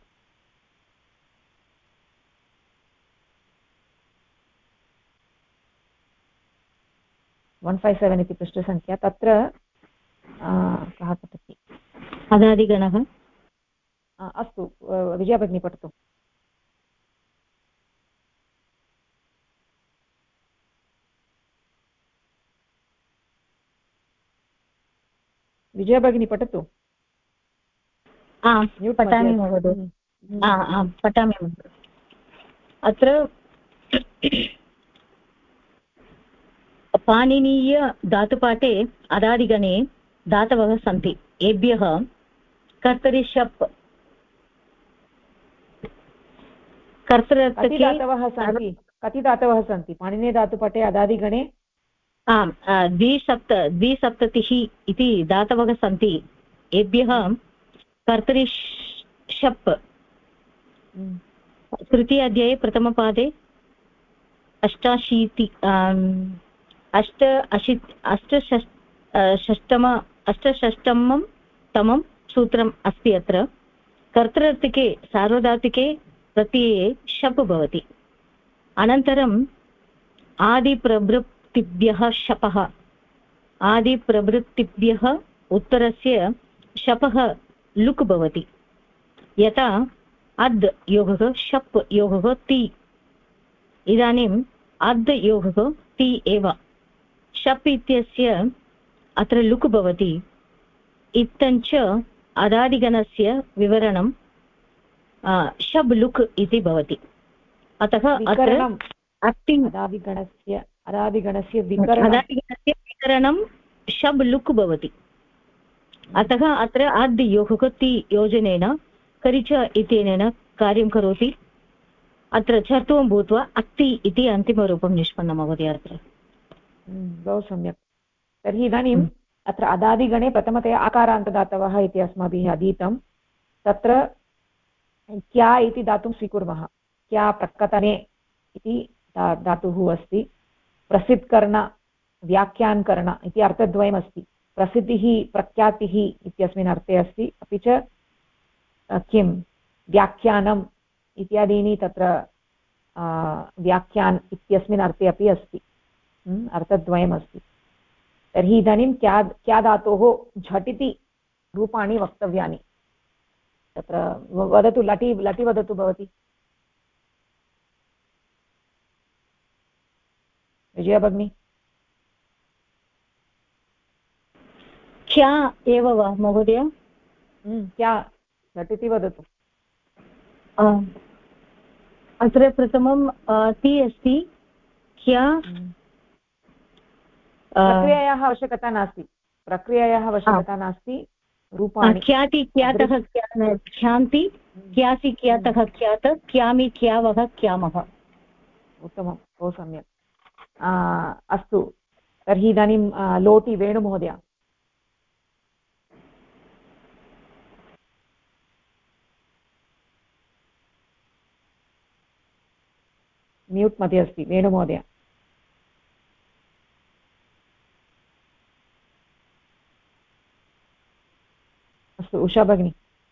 S1: इति पृष्ठसङ्ख्या। तत्र कः पठति?
S9: अदादिगणः।
S1: अस्तु, विजया भगिनी पठतु। विजया भगिनी पठतु।
S9: पठामि महोदय। पठामि। अत्र पाणिनीय धातुपाठे अदादिगणे धातवः सन्ति। एभ्यः कर्तरि शप्
S1: कति धातवः सन्ति पाणिनीय धातुपाठे अदादिगणे?
S9: आम्, द्विसप्ततिः इति धातवः सन्ति। एभ्यः कर्तरि शप् तृतीय अध्याये प्रथमपादे अष्टषष्टमं सूत्रम् अस्ति। अत्र कर्तृर्तिके सार्वधातुके प्रत्यये शप् भवति। अनन्तरम् आदिप्रवृत्तिभ्यः शपः, आदिप्रवृत्तिभ्यः उत्तरस्य शपः लुक् भवति। यथा अद् योगः शप् योगः ति। इदानीम् अद् योगः ति एव। शप् इत्यस्य अत्र लुक् भवति। इत्थञ्च अदादिगणस्य विवरणं शब् लुक् इति भवति। अतः अत्र
S1: अदादिगणस्य
S9: विकरणं शब् लुक् भवति। अतः अत्र अद् योगः ति योजनेन करिच इत्यनेन कार्यं करोति। अत्र चर्त्वं भूत्वा अक्ति इति अन्तिमरूपं निष्पन्नं भवति। अत्र
S1: बहु सम्यक्। तर्हि इदानीम् अत्र अदादिगणे प्रथमतया आकारान्तदातवः इति अस्माभिः अधीतं। तत्र क्या इति धातुं स्वीकुर्मः। क्या प्रकटने इति धातुः अस्ति। प्रसिद्धकर्ण, व्याख्यानकर्ण इति अर्थद्वयमस्ति। प्रसिद्धिः प्रख्यातिः इत्यस्मिन् अर्थे अस्ति। अपि च किं व्याख्यानम् इत्यादीनि तत्र व्याख्यान इत्यस्मिन् अर्थे अपि अस्ति, अर्थद्वयमस्ति। तर्हि इदानीं क्या धातोः झटिति रूपाणि वक्तव्यानि। तत्र वदतु, लटि वदतु भवती। विजया भगिनी।
S9: क्या एव वा महोदय?
S1: क्या झटिति वदतु।
S9: अत्र प्रथमं ति अस्ति। क्या
S1: प्रक्रियायाः आवश्यकता नास्ति। प्रक्रियायाः आवश्यकता नास्ति। रूपाणि
S9: ख्याति ख्यातः ख्यान्ति, ख्यासि ख्यातः ख्यात, ख्यामि ख्यावः ख्यामः।
S1: उत्तमं, बहु सम्यक्। अस्तु, तर्हि इदानीं लोटि वेणुमहोदय। म्यूट् मध्ये अस्ति वेणुमहोदय। अस्तु, उषा भगिनी।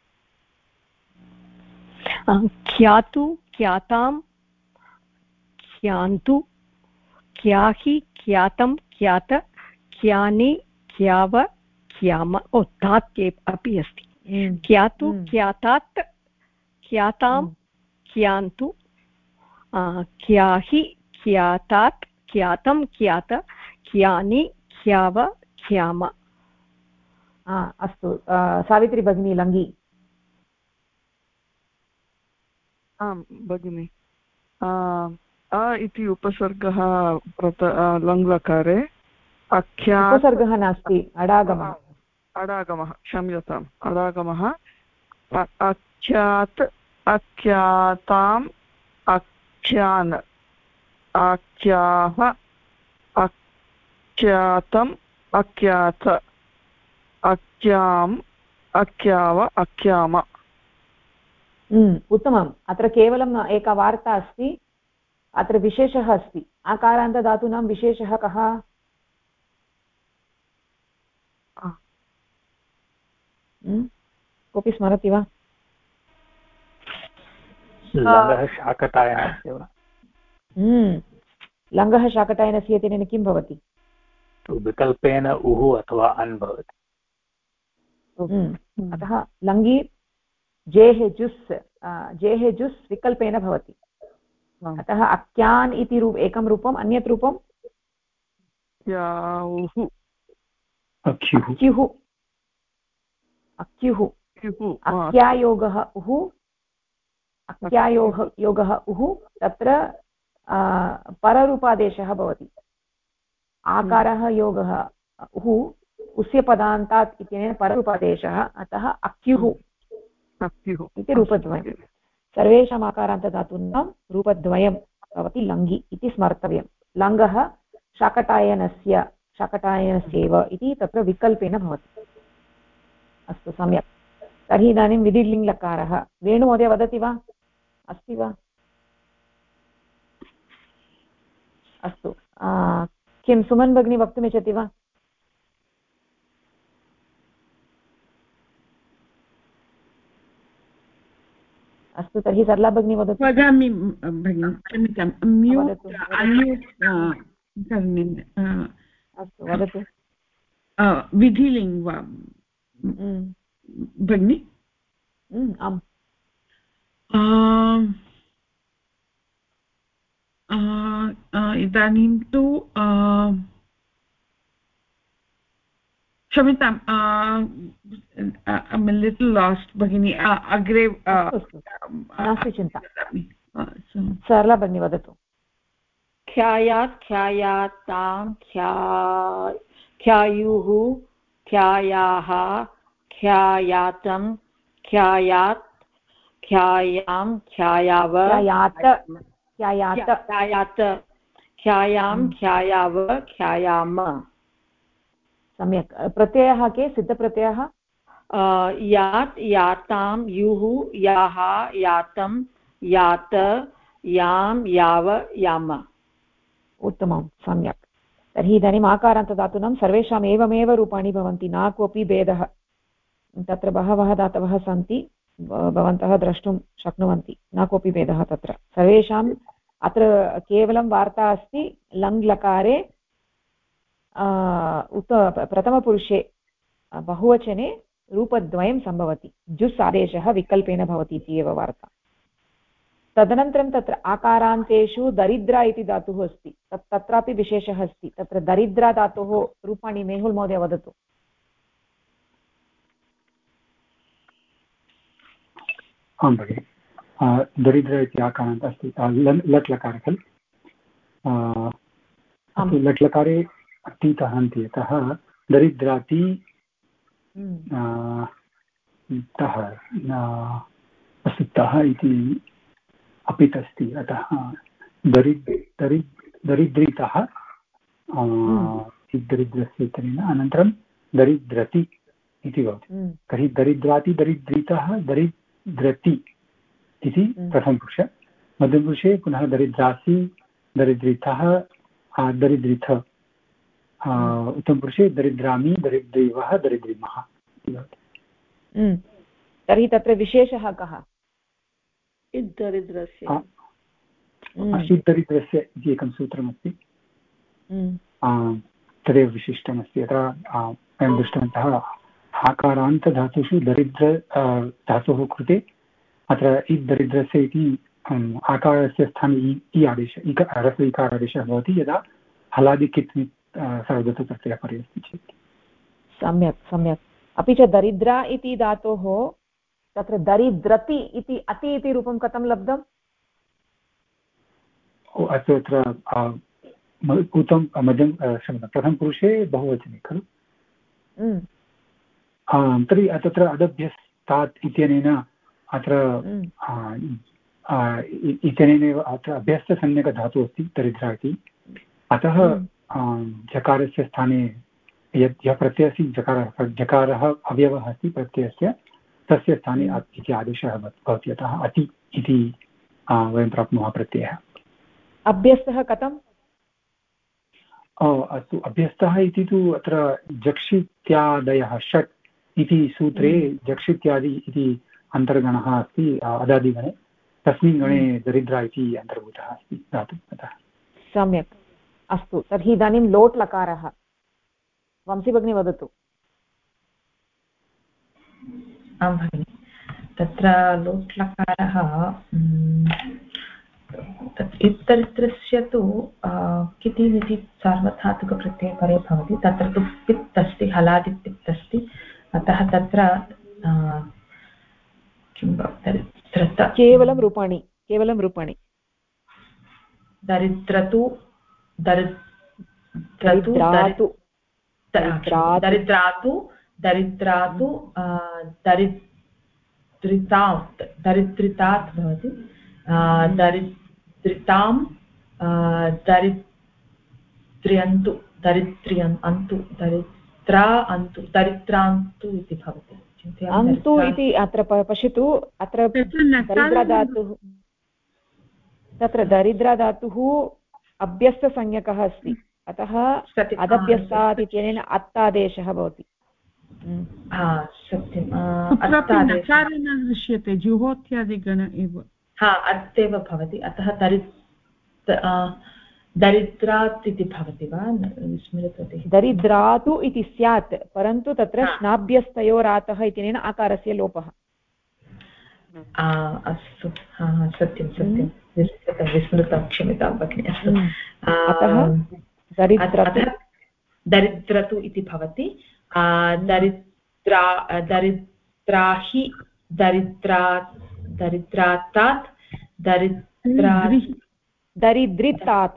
S12: ख्यातु, ख्यातां, ख्यान्तु, ख्याहि, ख्यातं, ख्यात, ख्यानि, ख्याव, ख्याम। तात् अपि अस्ति। ख्यातु, ख्यातात्, ख्यातां, ख्यान्तु, ख्याहि, ख्यातात्, ख्यातं, ख्यात, ख्यानि, ख्याव, ख्याम।
S1: अस्तु, सावित्री भगिनी लङ्गी।
S13: आं भगिनि। इति उपसर्गः लङ्लकारे।
S1: उपसर्गः नास्ति, अडागमः।
S13: अडागमः, क्षम्यताम्, अडागमः। अख्यात्, अख्याताम्, अख्यान् आख्याः अख्यातम् अख्यात अख्याम् अख्याव अख्याम।
S1: उत्तमम्। अत्र केवलम् एका वार्ता अस्ति, अत्र विशेषः अस्ति। आकारान्तधातूनां विशेषः कः? कोऽपि स्मरति वा?
S3: लङ्घः शाकटायनस्य वा?
S1: लङ्घः शाकटायनस्य इत्यनेन किं भवति?
S3: विकल्पेन उः अथवा अन् भवति।
S1: अतः लङ्घि जेः जुस् विकल्पेन भवति। अतः अक्यान् इति एकं रूपम्, अन्यत् रूपम् अक्युः। अक्यायोगः उः, अक्यायोगः उः, तत्र पररूपादेशः भवति। आकारः योगः उः उस्य पदान्तात् इत्यनेन पररूपादेशः, अतः अक्युः इति रूपद्वयं। सर्वेषाम् आकारान्तधातूनां रूपद्वयं भवति लङ्घि इति स्मर्तव्यं। लङ्घः शाकटायनस्यैव इति तत्र विकल्पेन भवति। अस्तु, सम्यक्। तर्हि इदानीं विधिलिङ्लकारः। वेणुमहोदय वदति वा? अस्ति वा? अस्तु, किं सुमन् भगिनी वक्तुमिच्छति वा? अस्तु, तर्हि सरला भगिनी वदतु।
S8: वदामि भगिनि, क्षम्यतां, म्यूट् अन्म्यूट् करणीयम्।
S1: अस्तु, वदतु।
S8: विधिलिङ्ग् वा भगिनि?
S1: आम्।
S8: इदानीं तु क्षम्यताम्, लिटल् लास्ट् भगिनि। अग्रे
S1: नास्ति चिन्ता। सरला भगिनी वदतु।
S2: ख्यायात् ख्यायातां ख्यायुः ख्यायाः ख्यायातं ख्यायात् ख्यायां ख्यायाव ख्यायां ख्यायाव ख्यायाम।
S1: सम्यक्। प्रत्ययः के? सिद्धप्रत्ययः?
S2: यात् यातां युः याः यातं यात यां याव याम।
S1: उत्तमं, सम्यक्। तर्हि इदानीम् आकारान्तधातूनां सर्वेषाम् एवमेव रूपाणि भवन्ति, न कोऽपि भेदः। तत्र बहवः धातवः सन्ति, भवन्तः द्रष्टुं शक्नुवन्ति, न कोऽपि भेदः तत्र सर्वेषाम्। अत्र केवलं वार्ता अस्ति लङ् लकारे प्रथमपुरुषे बहुवचने रूपद्वयं सम्भवति, जुस् आदेशः विकल्पेन भवति इति एव वार्ता। तदनन्तरं तत्र आकारान्तेषु दरिद्रा इति धातुः अस्ति, तत्रापि विशेषः अस्ति। तत्र दरिद्रा धातोः रूपाणि मेहुल् महोदय वदतु।
S10: आं भगिनि, दरिद्र इति आकारान्तः अस्ति, लट् लकार खलु। लट् लकारे अतीतः अन्ति, अतः दरिद्राति तः असुप्तः इति अपित् अस्ति, अतः दरिद्रितः दरिद्रस्य इत्यनेन अनन्तरं दरिद्रति इति भवति। तर्हि दरिद्राति दरिद्रितः दरिद्रति इति प्रथमपुरुष। मध्यमपुरुषे पुनः दरिद्रासि दरिद्रितः दरिद्रिथ। उत्तमपुरुषे दरिद्रामि दरिद्रीवः दरिद्रीमः इति भवति।
S1: तर्हि तत्र विशेषः कः?
S2: दरिद्रस्य
S10: दरिद्रस्य इति एकं सूत्रमस्ति, तदेव विशिष्टमस्ति। अत्र वयं दृष्टवन्तः आकारान्तधातुषु दरिद्र धातोः कृते अत्र इद् दरिद्रस्य इति आकारस्य स्थाने इ आदेश ह्रस्व इकारादेशः भवति यदा हलादिकित् सर्वधातुप्रत्ययः अस्ति चेत्।
S1: सम्यक् सम्यक्। अपि च दरिद्रा इति धातोः तत्र दरिद्रति इति अति इति रूपं कथं लब्धम्?
S10: अत्र प्रथमपुरुषे बहुवचने खलु। तर्हि तत्र अदभ्यस्तात् इत्यनेन अत्र इत्यनेनैव अत्र अभ्यस्तसंज्ञकधातुः अस्ति दरिद्रा इति। अतः जकारस्य स्थाने यः प्रत्ययः अस्ति जकारः अवयवः अस्ति प्रत्ययस्य, तस्य स्थाने अत् इति आदेशः भवति। अतः अति इति वयं प्राप्नुमः प्रत्ययः।
S1: अभ्यस्तः कथम्?
S10: अस्तु, अभ्यस्तः इति तु अत्र जक्षित्यादयः षट् इति सूत्रे जक्षित्यादि इति अन्तर्गणः अस्ति अदादिगणे, तस्मिन् गणे दरिद्रा इति अन्तर्भूतः अस्ति धातुः। अतः
S1: सम्यक्। अस्तु, तर्हि इदानीं लोट् लकारः वंशी भगिनी वदतु।
S7: आं भगिनि, तत्र लोट् लकारः इत्तरित्रस्य तु कितिनिति सार्वधातुकप्रत्ययपरे भवति। तत्र तु पित् अस्ति, हलादिपित् अस्ति। अतः तत्र किं
S1: केवलं रूपाणि
S7: दरिद्रतु दरिद्रातु दरिद्रितात् भवति। दरिद्रितां दरिद्र्यन्तु दरिद्रान्तु इति भवति।
S1: अन्तु इति अत्र पश्यतु, अत्र दरिद्रधातुः, तत्र दरिद्रधातुः अभ्यस्तसंज्ञकः अस्ति, अतः अदभ्यस्तात् इत्यनेन अत्तादेशः भवति।
S7: सत्यं,
S8: नकारे न दृश्यते, जुहोत्यादिगण एव
S7: अत्येव भवति। अतः दरिद्रात् इति भवति वा? विस्मृतवती।
S1: दरिद्रातु इति स्यात्, परन्तु तत्र स्नाभ्यस्तयोरातः इत्यनेन आकारस्य लोपः।
S7: अस्तु, सत्यं सत्यं, विस्मृतं, क्षम्यतां भगिनि। अस्तु,
S1: अतः
S7: दरिद्रतु इति भवति। दरिद्राहि दरिद्रातात्
S1: दरिद्रितात्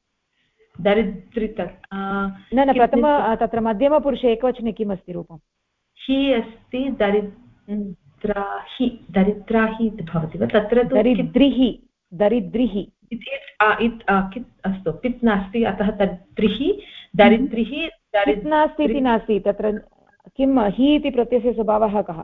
S1: न प्रथम तत्र मध्यमपुरुषे एकवचने किम् अस्ति रूपं?
S7: हि अस्ति। दरिद्राहि इति भवति वा? तत्र तु
S1: दरिद्रिः
S7: अस्तु, पित् नास्ति, अतः दरिद्रिः
S1: पित् नास्ति इति नास्ति। तत्र किं हि इति प्रत्ययस्य स्वभावः कः?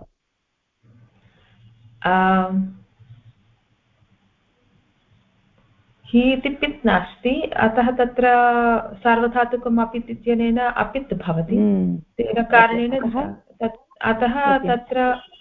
S7: हि इति पित् नास्ति, अतः तत्र सार्वधातुकम् अपित् इत्यनेन अपित् भवति। तेन कारणेन अतः तत्र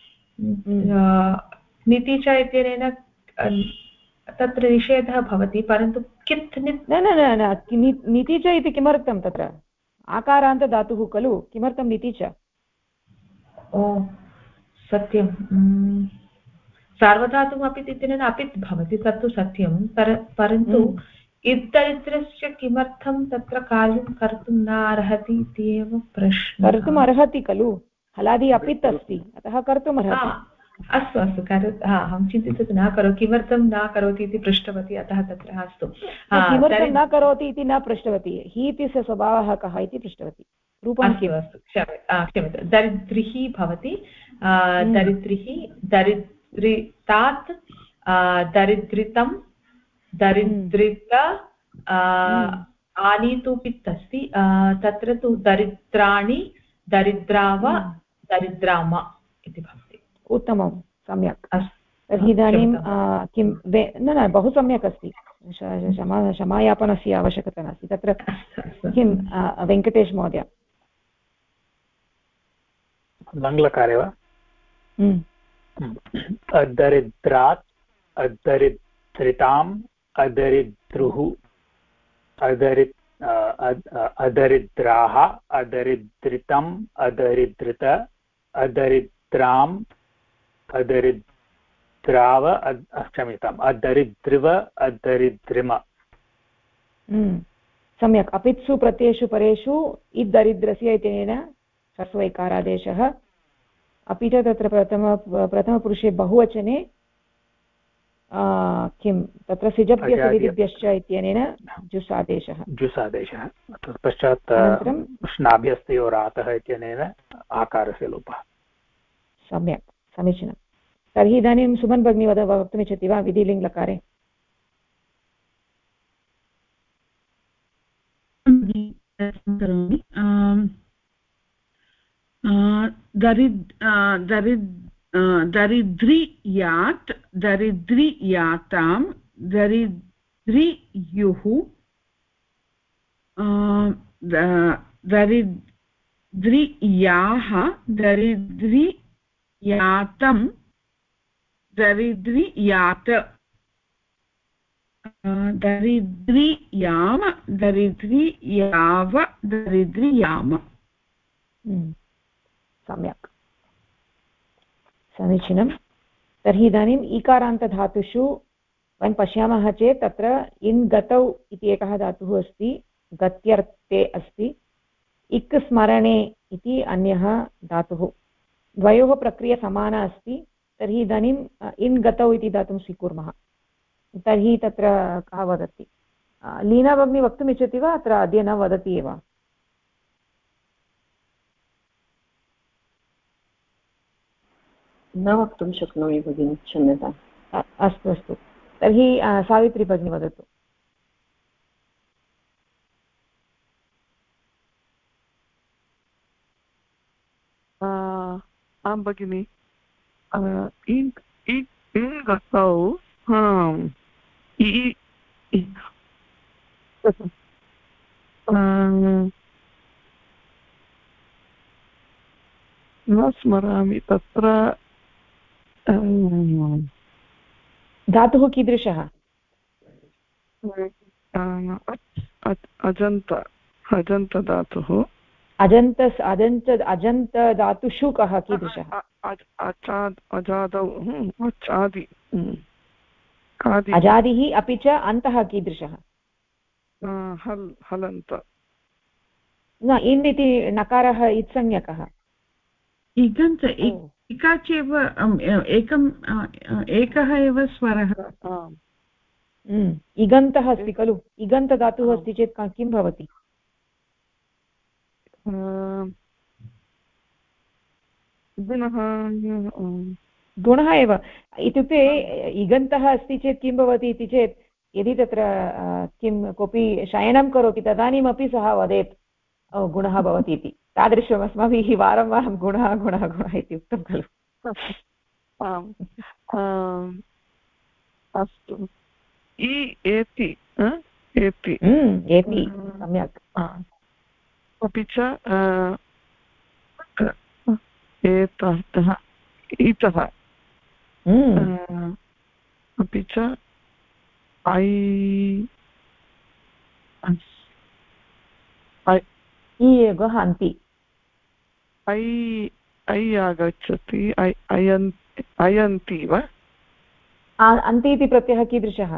S7: निति च इत्यनेन तत्र निषेधः भवति, परन्तु कित्
S1: न निति च इति किमर्थं? तत्र आकारान्तधातुः खलु, किमर्थं निति च?
S7: ओ सत्यं, सार्वधातुम् अपित् इत्यनेन अपित् भवति, तत्तु सत्यं। परन्तु इद्दरिद्रस्य किमर्थं तत्र कार्यं कर्तुं न अर्हति इति एव प्रश्नः।
S1: कर्तुम् अर्हति खलु, हलादि अपित् अस्ति, अतः कर्तुम् अर्हति।
S7: अस्तु अहं चिन्तितवती न करोति, किमर्थं न करोति इति पृष्टवती, अतः तत्र अस्तु,
S1: किमर्थं न करोति इति न पृष्टवती, हि इत्यस्य स्वभावः कः इति पृष्टवती। रूपं किम्?
S7: अस्तु, क्षम्यतां, दरिद्रिः भवति। दरिद्रितात् दरिद्रितं दरिद्रित आनीतु पित् अस्ति। तत्र तु दरिद्राणि दरिद्राव दरिद्राम इति भवति।
S1: उत्तमं, सम्यक्। तर्हि इदानीं किं न बहु सम्यक् अस्ति, क्षमायापनस्य आवश्यकता नास्ति। तत्र किं वेङ्कटेश महोदय?
S3: लङ्लकारे वा? अदरिद्रात् अदरिद्रिताम् अदरिद्रुः अदरिद्राः अदरिद्रितम् अदरिद्रित अदरिद्राम् अदरिद्राव क्षम्यताम् अदरिद्रिव अदरिद्रिम।
S1: सम्यक्। अपित्सु प्रत्ययेषु परेषु इद्दरिद्रस्य इत्यनेन ह्रस्वैकारादेशः, अपि च तत्र प्रथमपुरुषे बहुवचने किं तत्र सिजभ्यसविधिभ्यश्च इत्यनेन जुसादेशः।
S3: पश्चात् स्नाभ्यस्तयोरातः इत्यनेन आकारस्य लोपः।
S1: सम्यक्, समीचीनम्। तर्हि इदानीं सुमन् भगिनी वक्तुमिच्छति वा विधिलिङ्गलकारे?
S8: करोमि। दरिद्रियात् दरिद्रियातां दरिद्रियुः दरिद्रियाः दरिद्रियातं दरिद्रियात् दरिद्रियाम दरिद्रियाव दरिद्रियाम।
S1: सम्यक्, समीचीनं। तर्हि इदानीम् ईकारान्तधातुषु वयं पश्यामः चेत् तत्र इन् गतौ इति एकः धातुः अस्ति, गत्यर्थे अस्ति, इक् स्मरणे इति अन्यः धातुः। द्वयोः प्रक्रिया समाना अस्ति। तर्हि इदानीम् इन् गतौ इति धातुं स्वीकुर्मः। तर्हि तत्र कः वदति? लीना भगिनी वक्तुमिच्छति वा? अत्र अद्य न वदति एव।
S2: न वक्तुं शक्नोमि भगिनि, क्षम्यताम्।
S1: अस्तु अस्तु, तर्हि सावित्री भगिनी वदतु।
S13: आं भगिनि, इन् गतौ न स्मरामि। तत्र
S1: धातुः कीदृशः?
S13: अजन्तधातुः।
S1: अजन्त धातुषु कः कीदृशः?
S13: अजादौ
S1: अजादिः। अपि च अन्तः कीदृशः?
S13: हलन्त।
S1: न, इन् इति नकारः इत्संज्ञकः।
S8: इगन्त इका चेव एकः एव स्वरः।
S1: इगन्तः अस्ति खलु? इगन्तधातुः अस्ति चेत् किं भवति? गुणः एव। इत्युक्ते इगन्तः अस्ति चेत् किं भवति इति चेत्, यदि तत्र किं कोऽपि शयनं करोति तदानीमपि सः वदेत् गुणः भवति इति। तादृशम् अस्माभिः वारं वारं गुणः गुणः गुणः इति उक्तं खलु।
S13: अस्तु। एति
S1: सम्यक्।
S13: अपि च एतः इतः, अपि च
S1: योगः अन्ति।
S13: ऐ आगच्छति। अयन्ति वा?
S1: अन्ति इति प्रत्ययः कीदृशः?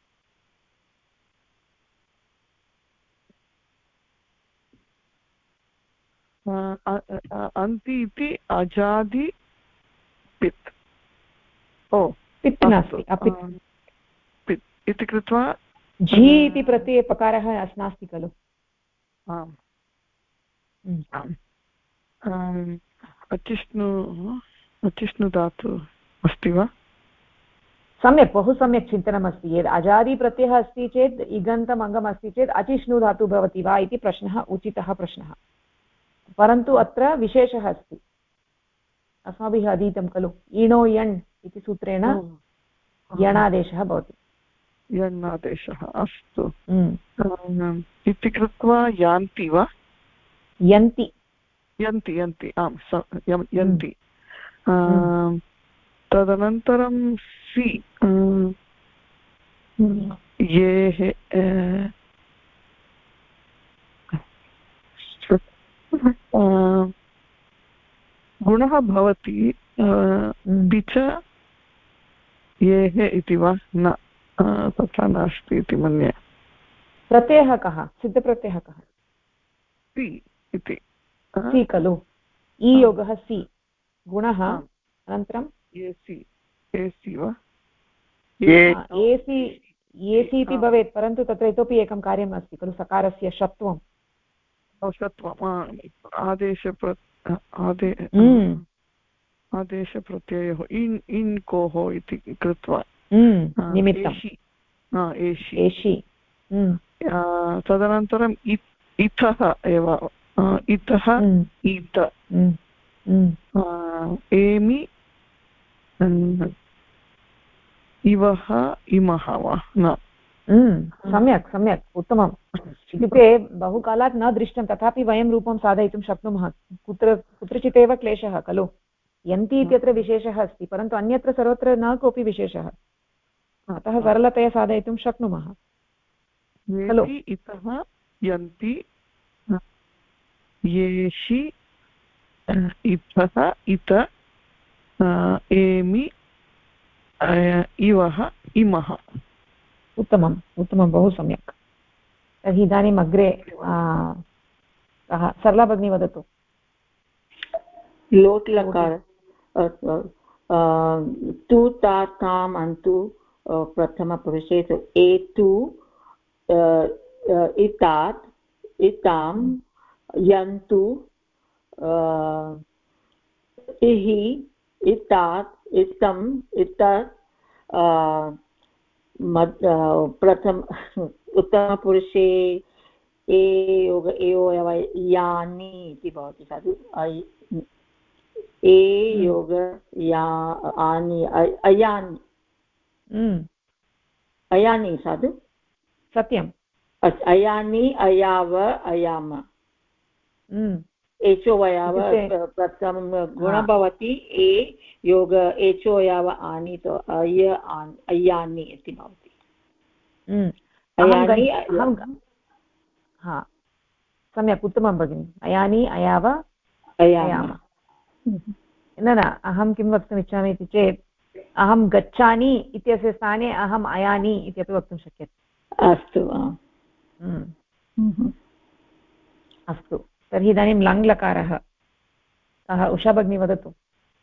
S13: अन्ति इति अजादि पित्। ओ,
S1: पित् नास्ति,
S13: पित् इति कृत्वा
S1: झि इति प्रत्यये पकारः नास्ति खलु?
S13: आम्। अचिष्णु धातु अस्ति वा?
S1: सम्यक्, बहु सम्यक् चिन्तनमस्ति। यद् अजादिप्रत्ययः अस्ति चेत् इगन्तम् अङ्गम् अस्ति चेत् अचिष्णु धातु भवति वा इति प्रश्नः उचितः प्रश्नः। परन्तु अत्र विशेषः अस्ति, अस्माभिः अधीतं खलु, इणो यण् इति सूत्रेण यणादेशः भवति।
S13: यणादेशः, अस्तु। इति कृत्वा यान्ति वा?
S1: यन्ति।
S13: आम्, यन्ति। तदनन्तरं सि येः गुणः भवति, अपि च येः इति वा? न, तथा नास्ति इति मन्ये।
S1: प्रत्ययः कः? सिद्धप्रत्ययः कः?
S13: सि इति।
S1: सि खलु? इ योगः सि, गुणः अनन्तरं
S13: एसि वा?
S1: एसि इति भवेत्, परन्तु तत्र इतोपि एकं कार्यम् अस्ति खलु, सकारस्य षत्वं।
S13: आदेशप्रत्ययोः इन् कोः इति कृत्वा
S1: एषि
S13: तदनन्तरम् इतः एव इतः इत एमि इवः इमः वा न
S1: सम्यक् उत्तमम् इत्युक्ते बहुकालात् न दृष्टं तथापि वयं रूपं साधयितुं शक्नुमः कुत्रचित् एव क्लेशः खलु यन्ति इत्यत्र विशेषः अस्ति परन्तु अन्यत्र सर्वत्र न कोऽपि विशेषः अतः सरलतया साधयितुं शक्नुमः खलु
S13: इतः यन्ति येषि इतः इत एमि इवः इमः
S1: उत्तमं बहु सम्यक् तर्हि इदानीम् अग्रे सरला भगिनी वदतु
S2: लोट् लकार तु ता ताम् अन्तु प्रथमपुरुषे एतु इतात् इतां यन्तु इहि इतात् इतम् इतत् प्रथम उत्तमपुरुषे यानि इति भवति साधु योग आनि अयानि अयानि साधु
S1: सत्यम्
S2: अयानि अयाव अयाम एचो वयाव प्रथमं गुण भवति ए योग एचो याव आनि तो अयानि इति भवति
S1: सम्यक् उत्तमं भगिनि अयानि अयाव अयाम न अहं किं वक्तुम् इच्छामि इति चेत् अहं गच्छामि इत्यस्य स्थाने अहम् अयानि इत्यपि वक्तुं शक्यते
S2: अस्तु
S1: अस्तु तर्हि इदानीं लङ् लकारः सः उषा भगिनी वदतु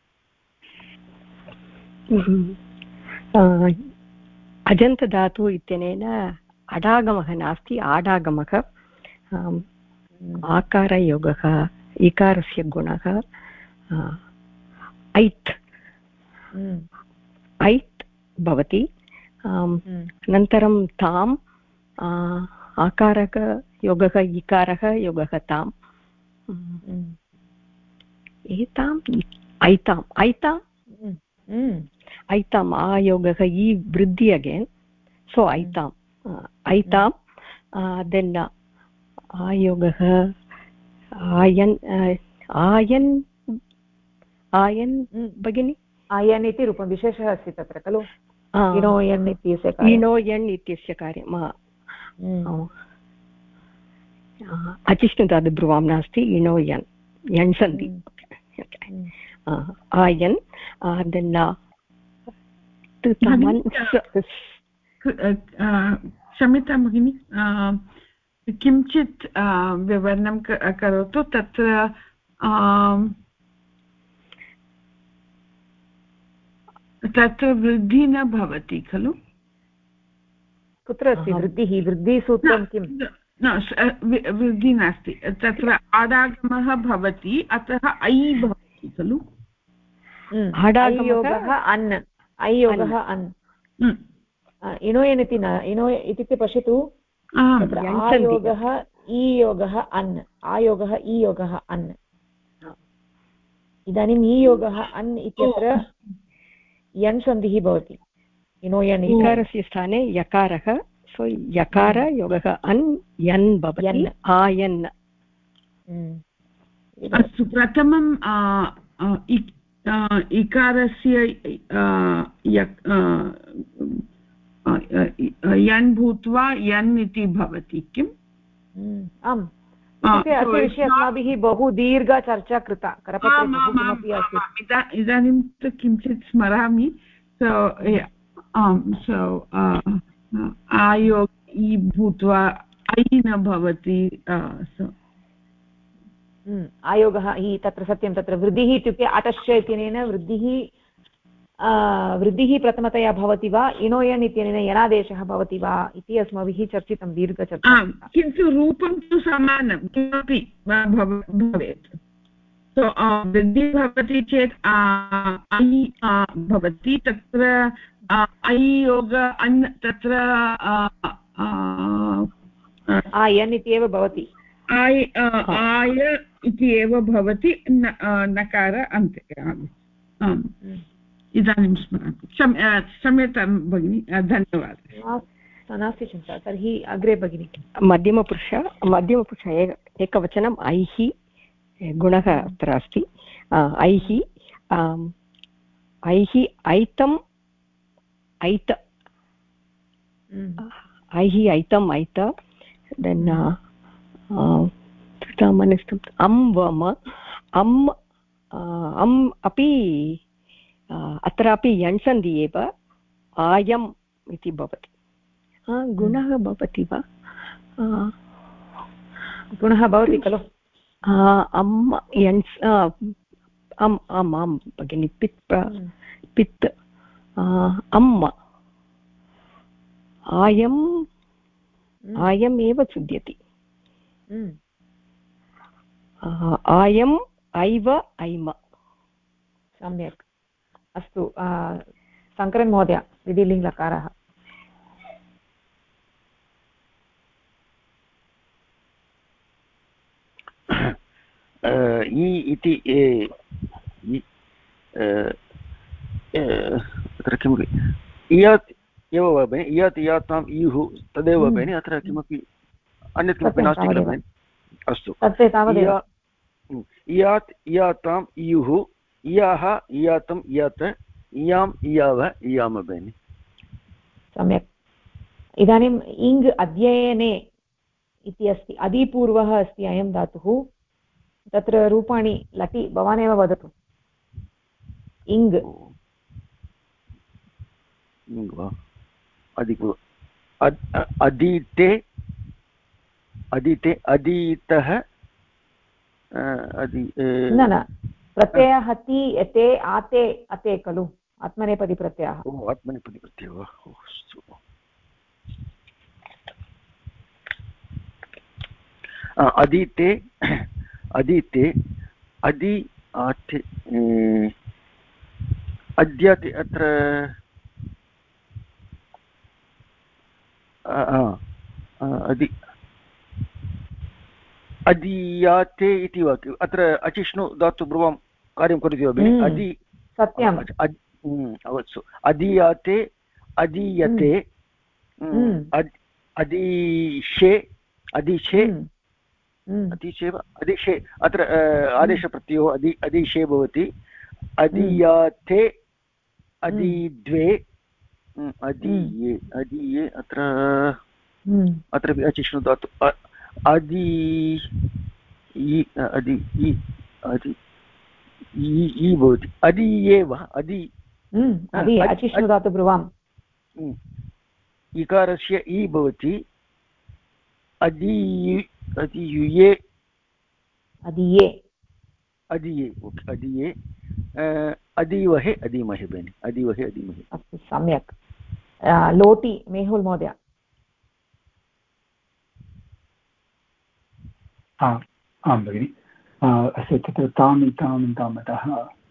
S7: अजन्तधातु इत्यनेन अडागमः नास्ति आडागमः आकारयोगः इकारस्य गुणः ऐत् भवति अनन्तरं ताम् आकारकयोगः इकारः योगः ताम् एताम् ऐताम् आयोगः इ वृद्धि अगेन् सो ऐताम् देन् आयोगः आयन् भगिनि
S1: आयन् इति रूपं विशेषः अस्ति तत्र खलु
S7: इनोयन् इत्यस्य कार्यम् अचिष्णुताद् ब्रुवां नास्ति इनोयन् यण् सन्ति आयन् देन्
S8: क्षम्यता भगिनि किञ्चित् विवरणं करोतु तत्र वृद्धिः न भवति खलु
S1: कुत्र अस्ति वृद्धिसूत्रं किं
S8: वृद्धिः नास्ति तत्र आडागमः भवति अतः ऐ भवति खलु
S1: आयोगः अन् इनोयन् इति न इनो इत्युक्ते पश्यतु तत्र आयोगः ईयोगः अन् आयोगः ईयोगः अन् इदानीम् ईयोगः अन् इत्यत्र यन् सन्धिः भवति इनोयन्
S7: इकारस्य स्थाने यकारः सो यकार योगः अन् यन् भवति आयन्
S8: अस्तु प्रथमं इकारस्य यन् भूत्वा यन् इति भवति किम्
S1: आम् अस्य विषये अस्माभिः बहु दीर्घा चर्चा कृता करपत्रे
S8: इदानीं तु किञ्चित् स्मरामि आयोग इ भूत्वा ऐ न भवति
S1: आयोगः हि तत्र सत्यं तत्र वृद्धिः इत्युक्ते अटश्च इत्यनेन वृद्धिः प्रथमतया भवति वा इनोयन् इत्यनेन यणादेशः भवति वा इति अस्माभिः चर्चितं दीर्घचर्चा
S8: किन्तु रूपं तु समानं किमपि भवेत् वृद्धिः भवति चेत् ऐ भवति तत्र ऐ योग अन् तत्र
S1: आयन् इति एव भवति
S8: आय इति एव भवति नकार अन्ते इदानीं स्मरामि क्षम्यतां भगिनि धन्यवादः
S1: नास्ति चिन्ता तर्हि अग्रे भगिनि
S12: मध्यमपुरुष एकवचनम् ऐः गुणः अत्र अस्ति ऐः ऐतम् ऐत ऐः ऐतम् ऐत देन् वम अम् अपि अत्रापि यण्सन्धि एव आयम् इति भवति गुणः भवति वा
S1: गुणः भवति खलु
S12: अम् यण्स् आम् आम् आम् भगिनि पित् अम् आयम् एव सिद्ध्यति आयम् ऐव ऐम
S1: सम्यक् अस्तु शङ्करन् महोदय विधिलिङ्गकारः
S5: इति अत्र किमपि इयत् एव वा भगिनि इयत् इयाताम् इयुः तदेव भगिनि अत्र किमपि अन्यत् किमपि नास्ति किल भगिनि अस्तु इयात् इयाताम् इयुः इयाः इयातम् इयात इयाम् इयाव इयाम भगिनि
S1: सम्यक् इदानीम् इङ् अध्ययने इति अस्ति अदिपूर्वः अस्ति अयं धातुः तत्र रूपाणि लटि भवानेव वदतु इङ्
S5: वा अधीते अधीते अधीतः
S1: न प्रत्ययः ति एते आते अते खलु आत्मनेपदी प्रत्ययः
S5: आत्मनेपदी प्रत्ययः अधीते अधीते अधि अद्याति अत्र अधीयाते इति वाक्यम् अत्र अचिष्णु धातु ब्रुवं कार्यं करोति वा भगिनि अधि
S1: सत्यम्
S5: अवत्सु अधीयाते अधीयते अधीशे अधीशे अधीशे वा अधीशे अत्र आदेशप्रत्ययो अधीशे भवति अधीयाते अधीद्वे अधीये अधीये अत्र अचिष्णु धातु अधि भवति अधीये वा
S1: अचिष्णु धातु ब्रुवाम्
S5: इकारस्य इ भवति अधीयुये अधीये अधीये अधीवहे अधीमहे बेनि अधीवहे अधीमहे
S1: अस्तु सम्यक् लोटि मेहुल् महोदय
S10: आं भगिनि अस्य तत्र तामितामितामतः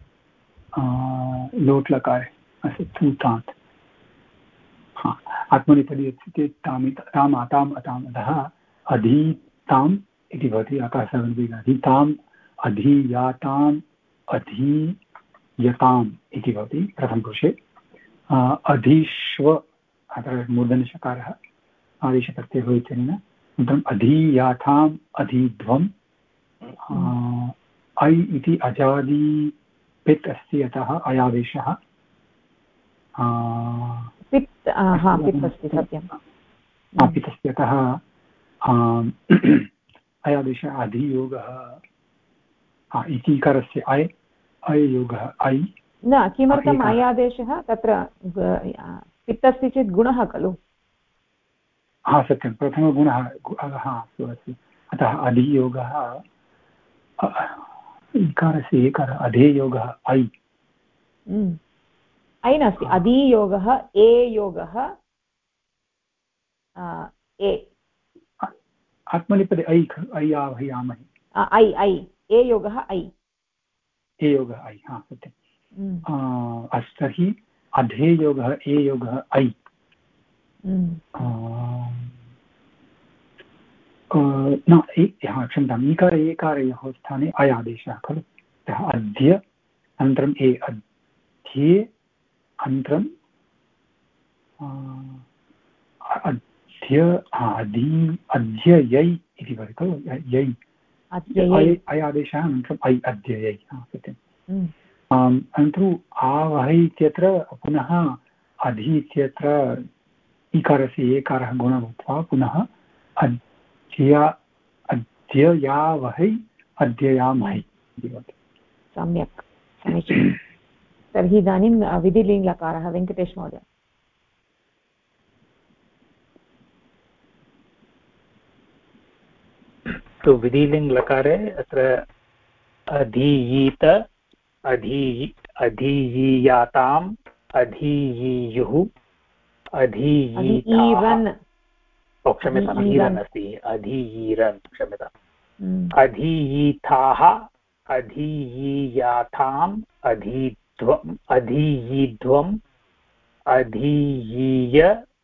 S10: लोट् लकारे अस्य तान्त् आत्मनेपदी अस्ति चेत् ताम् अताम् अतामतः अधीताम् इति भवति आकाशवर्गे अधीताम् अधीयाताम् अधीयताम् इति भवति प्रथमपुरुषे अधीष्व अत्र मूर्धन्यषकारः आदेशप्रत्ययः इत्यनेन अनन्तरम् अधीयाथाम् अधीध्वम् ऐ इति अजादि पित् अस्ति अतः अयादेशः
S1: पित् अस्ति सत्यं
S10: पित् अस्ति अतः अयादेशः अधियोगः इति इकारस्य अययोगः ऐ
S1: न किमर्थम् अयादेशः तत्र पित् अस्ति चेत् गुणः खलु
S10: सत्यं प्रथमगुणः अस्तु अस्ति अतः अधियोगः इकारस्य एकार अधेयोगः ऐ
S1: ऐ नास्ति अधियोगः ए योगः ए
S10: आत्मनेपदे ऐ ऐ आवहयामहि
S1: ऐ ऐ ए योगः ऐ
S10: ए योगः ऐ हा सत्यम् अस्तु तर्हि अधे योगः ए योगः ऐ न क्षम्यताम् ईकार एकारयोः स्थाने अय आदेशः खलु अतः अद्य अनन्तरम् ए अध्ये अनन्तरं अध्ययै इति भवति खलु यै अय आदेशः अनन्तरम् ऐ अध्ययै सत्यम् अनन्तरम् आवहै इत्यत्र पुनः अधि इत्यत्र ईकारस्य एकारः गुणः भूत्वा पुनः अद्ययावहै अद्ययामहै इति भवति
S1: सम्यक् समीचीनं तर्हि इदानीं विधिलिङ्गकारः वेङ्कटेश महोदय
S3: तो विधिलिङ्गलकारे अत्र अधीयीत अधीयीयाताम् अधीयीयुः अधीयीरन् क्षम्यताम् ईरन् अस्ति अधीयीरन् क्षम्यताम् अधीयीथाः अधीयीयाथाम् अधीयीध्वम् अधीयीय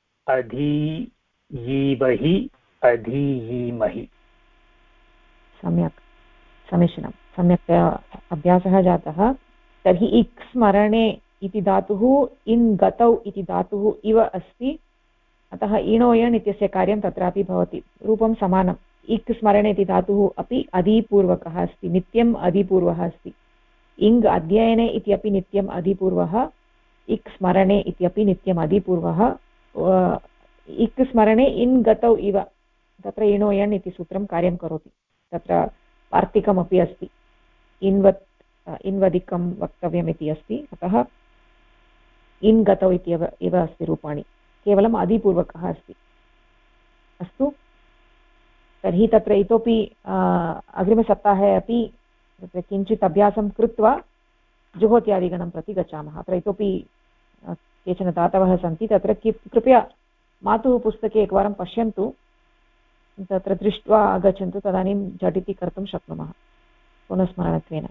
S3: अधीयीमहि अधीयीमहि
S1: सम्यक् समीचीनं सम्यक्तया अभ्यासः जातः तर्हि इक् स्मरणे इति धातुः इन् गतौ इति धातुः इव अस्ति अतः इणोयण् इत्यस्य कार्यं तत्रापि भवति रूपं समानम् इक् स्मरणे इति धातुः अपि अधिपूर्वकः अस्ति नित्यम् अधिपूर्वः अस्ति इङ् अध्ययने इत्यपि नित्यम् अधिपूर्वः इक् स्मरणे इत्यपि नित्यम् अधिपूर्वः इक् स्मरणे इन् गतौ इव तत्र इणोयण् इति सूत्रं कार्यं करोति तत्र वार्तिकमपि अस्ति इन्वदिकं वक्तव्यम् इति अस्ति अतः इन् गतौ इत्येव अस्ति रूपाणि केवलम् अधिपूर्वकः अस्ति अस्तु तर्हि तत्र इतोपि अग्रिमसप्ताहे अपि तत्र किञ्चित् अभ्यासं कृत्वा जुहोत्यादिगणं प्रति गच्छामः अत्र इतोपि केचन दातवः सन्ति तत्र कृपया मातुः पुस्तके एकवारं पश्यन्तु तत्र दृष्ट्वा आगच्छन्तु तदानीं झटिति कर्तुं शक्नुमः पुनस्मरणत्वेन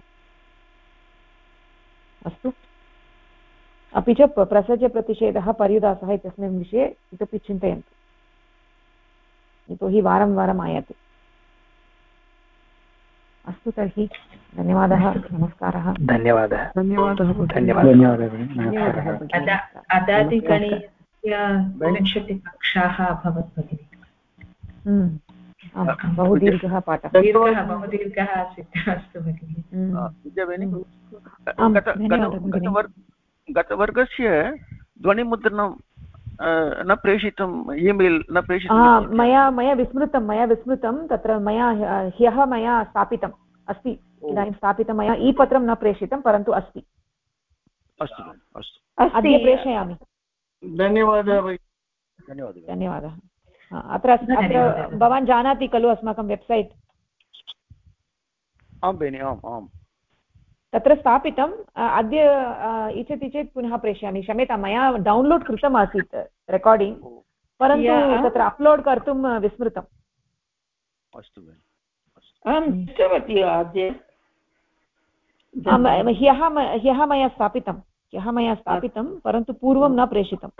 S1: अस्तु अपि च प्रसज्यप्रतिषेधः पर्युदासः इत्यस्मिन् विषये इतोपि चिन्तयन्तु यतोहि वारं वारम् आयाति अस्तु तर्हि धन्यवादः नमस्कारः
S3: धन्यवादः
S7: अदादिगणीयस्य विंशतिकक्षाः अभवत् भगिनि
S1: बहु दीर्घः पाठः
S7: बहु दीर्घः आसीत् अस्तु भगिनि
S5: गतवर्गस्य ध्वनिमुद्रणं न प्रेषितम् ईमेल् न प्रेषितं
S1: मया विस्मृतं तत्र मया ह्यः मया स्थापितम् अस्ति इदानीं स्थापितं मया ई पत्रं न प्रेषितं परन्तु अस्ति अद्य प्रेषयामि धन्यवादः अत्र भवान् जानाति खलु अस्माकं वेब्सैट्
S5: आं भगिनि आम्
S1: तत्र स्थापितम् अद्य इच्छति चेत् पुनः प्रेषयामि क्षम्यतां मया डौन्लोड् कृतम् आसीत् रेकार्डिङ्ग् परन्तु तत्र अप्लोड् कर्तुं विस्मृतम्
S2: अस्तु अहं दृष्टवती अद्य
S1: ह्यः मया स्थापितं परन्तु पूर्वं न प्रेषितम्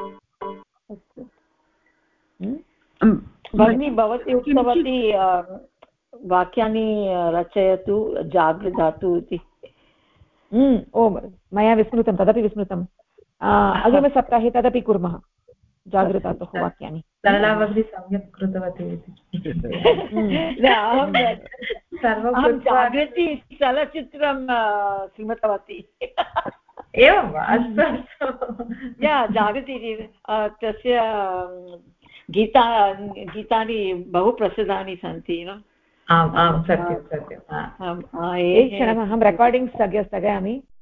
S2: भगिनी भवती उक्तवती वाक्यानि रचयतु जागृधातु इति
S1: ओ मया विस्मृतं तदपि विस्मृतम् अग्रिमसप्ताहे तदपि कुर्मः जागृधातोः वाक्यानि
S7: सरला भगिनी सम्यक् कृतवती
S2: अहं जागृति चलचित्रं स्मृतवती
S7: एवं वा अस्तु
S2: जागृति तस्य गीतानि बहु प्रसिद्धानि सन्ति
S7: आम् सत्यं
S1: एकक्षणम् अहं रेकार्डिङ्ग् स्थगयामि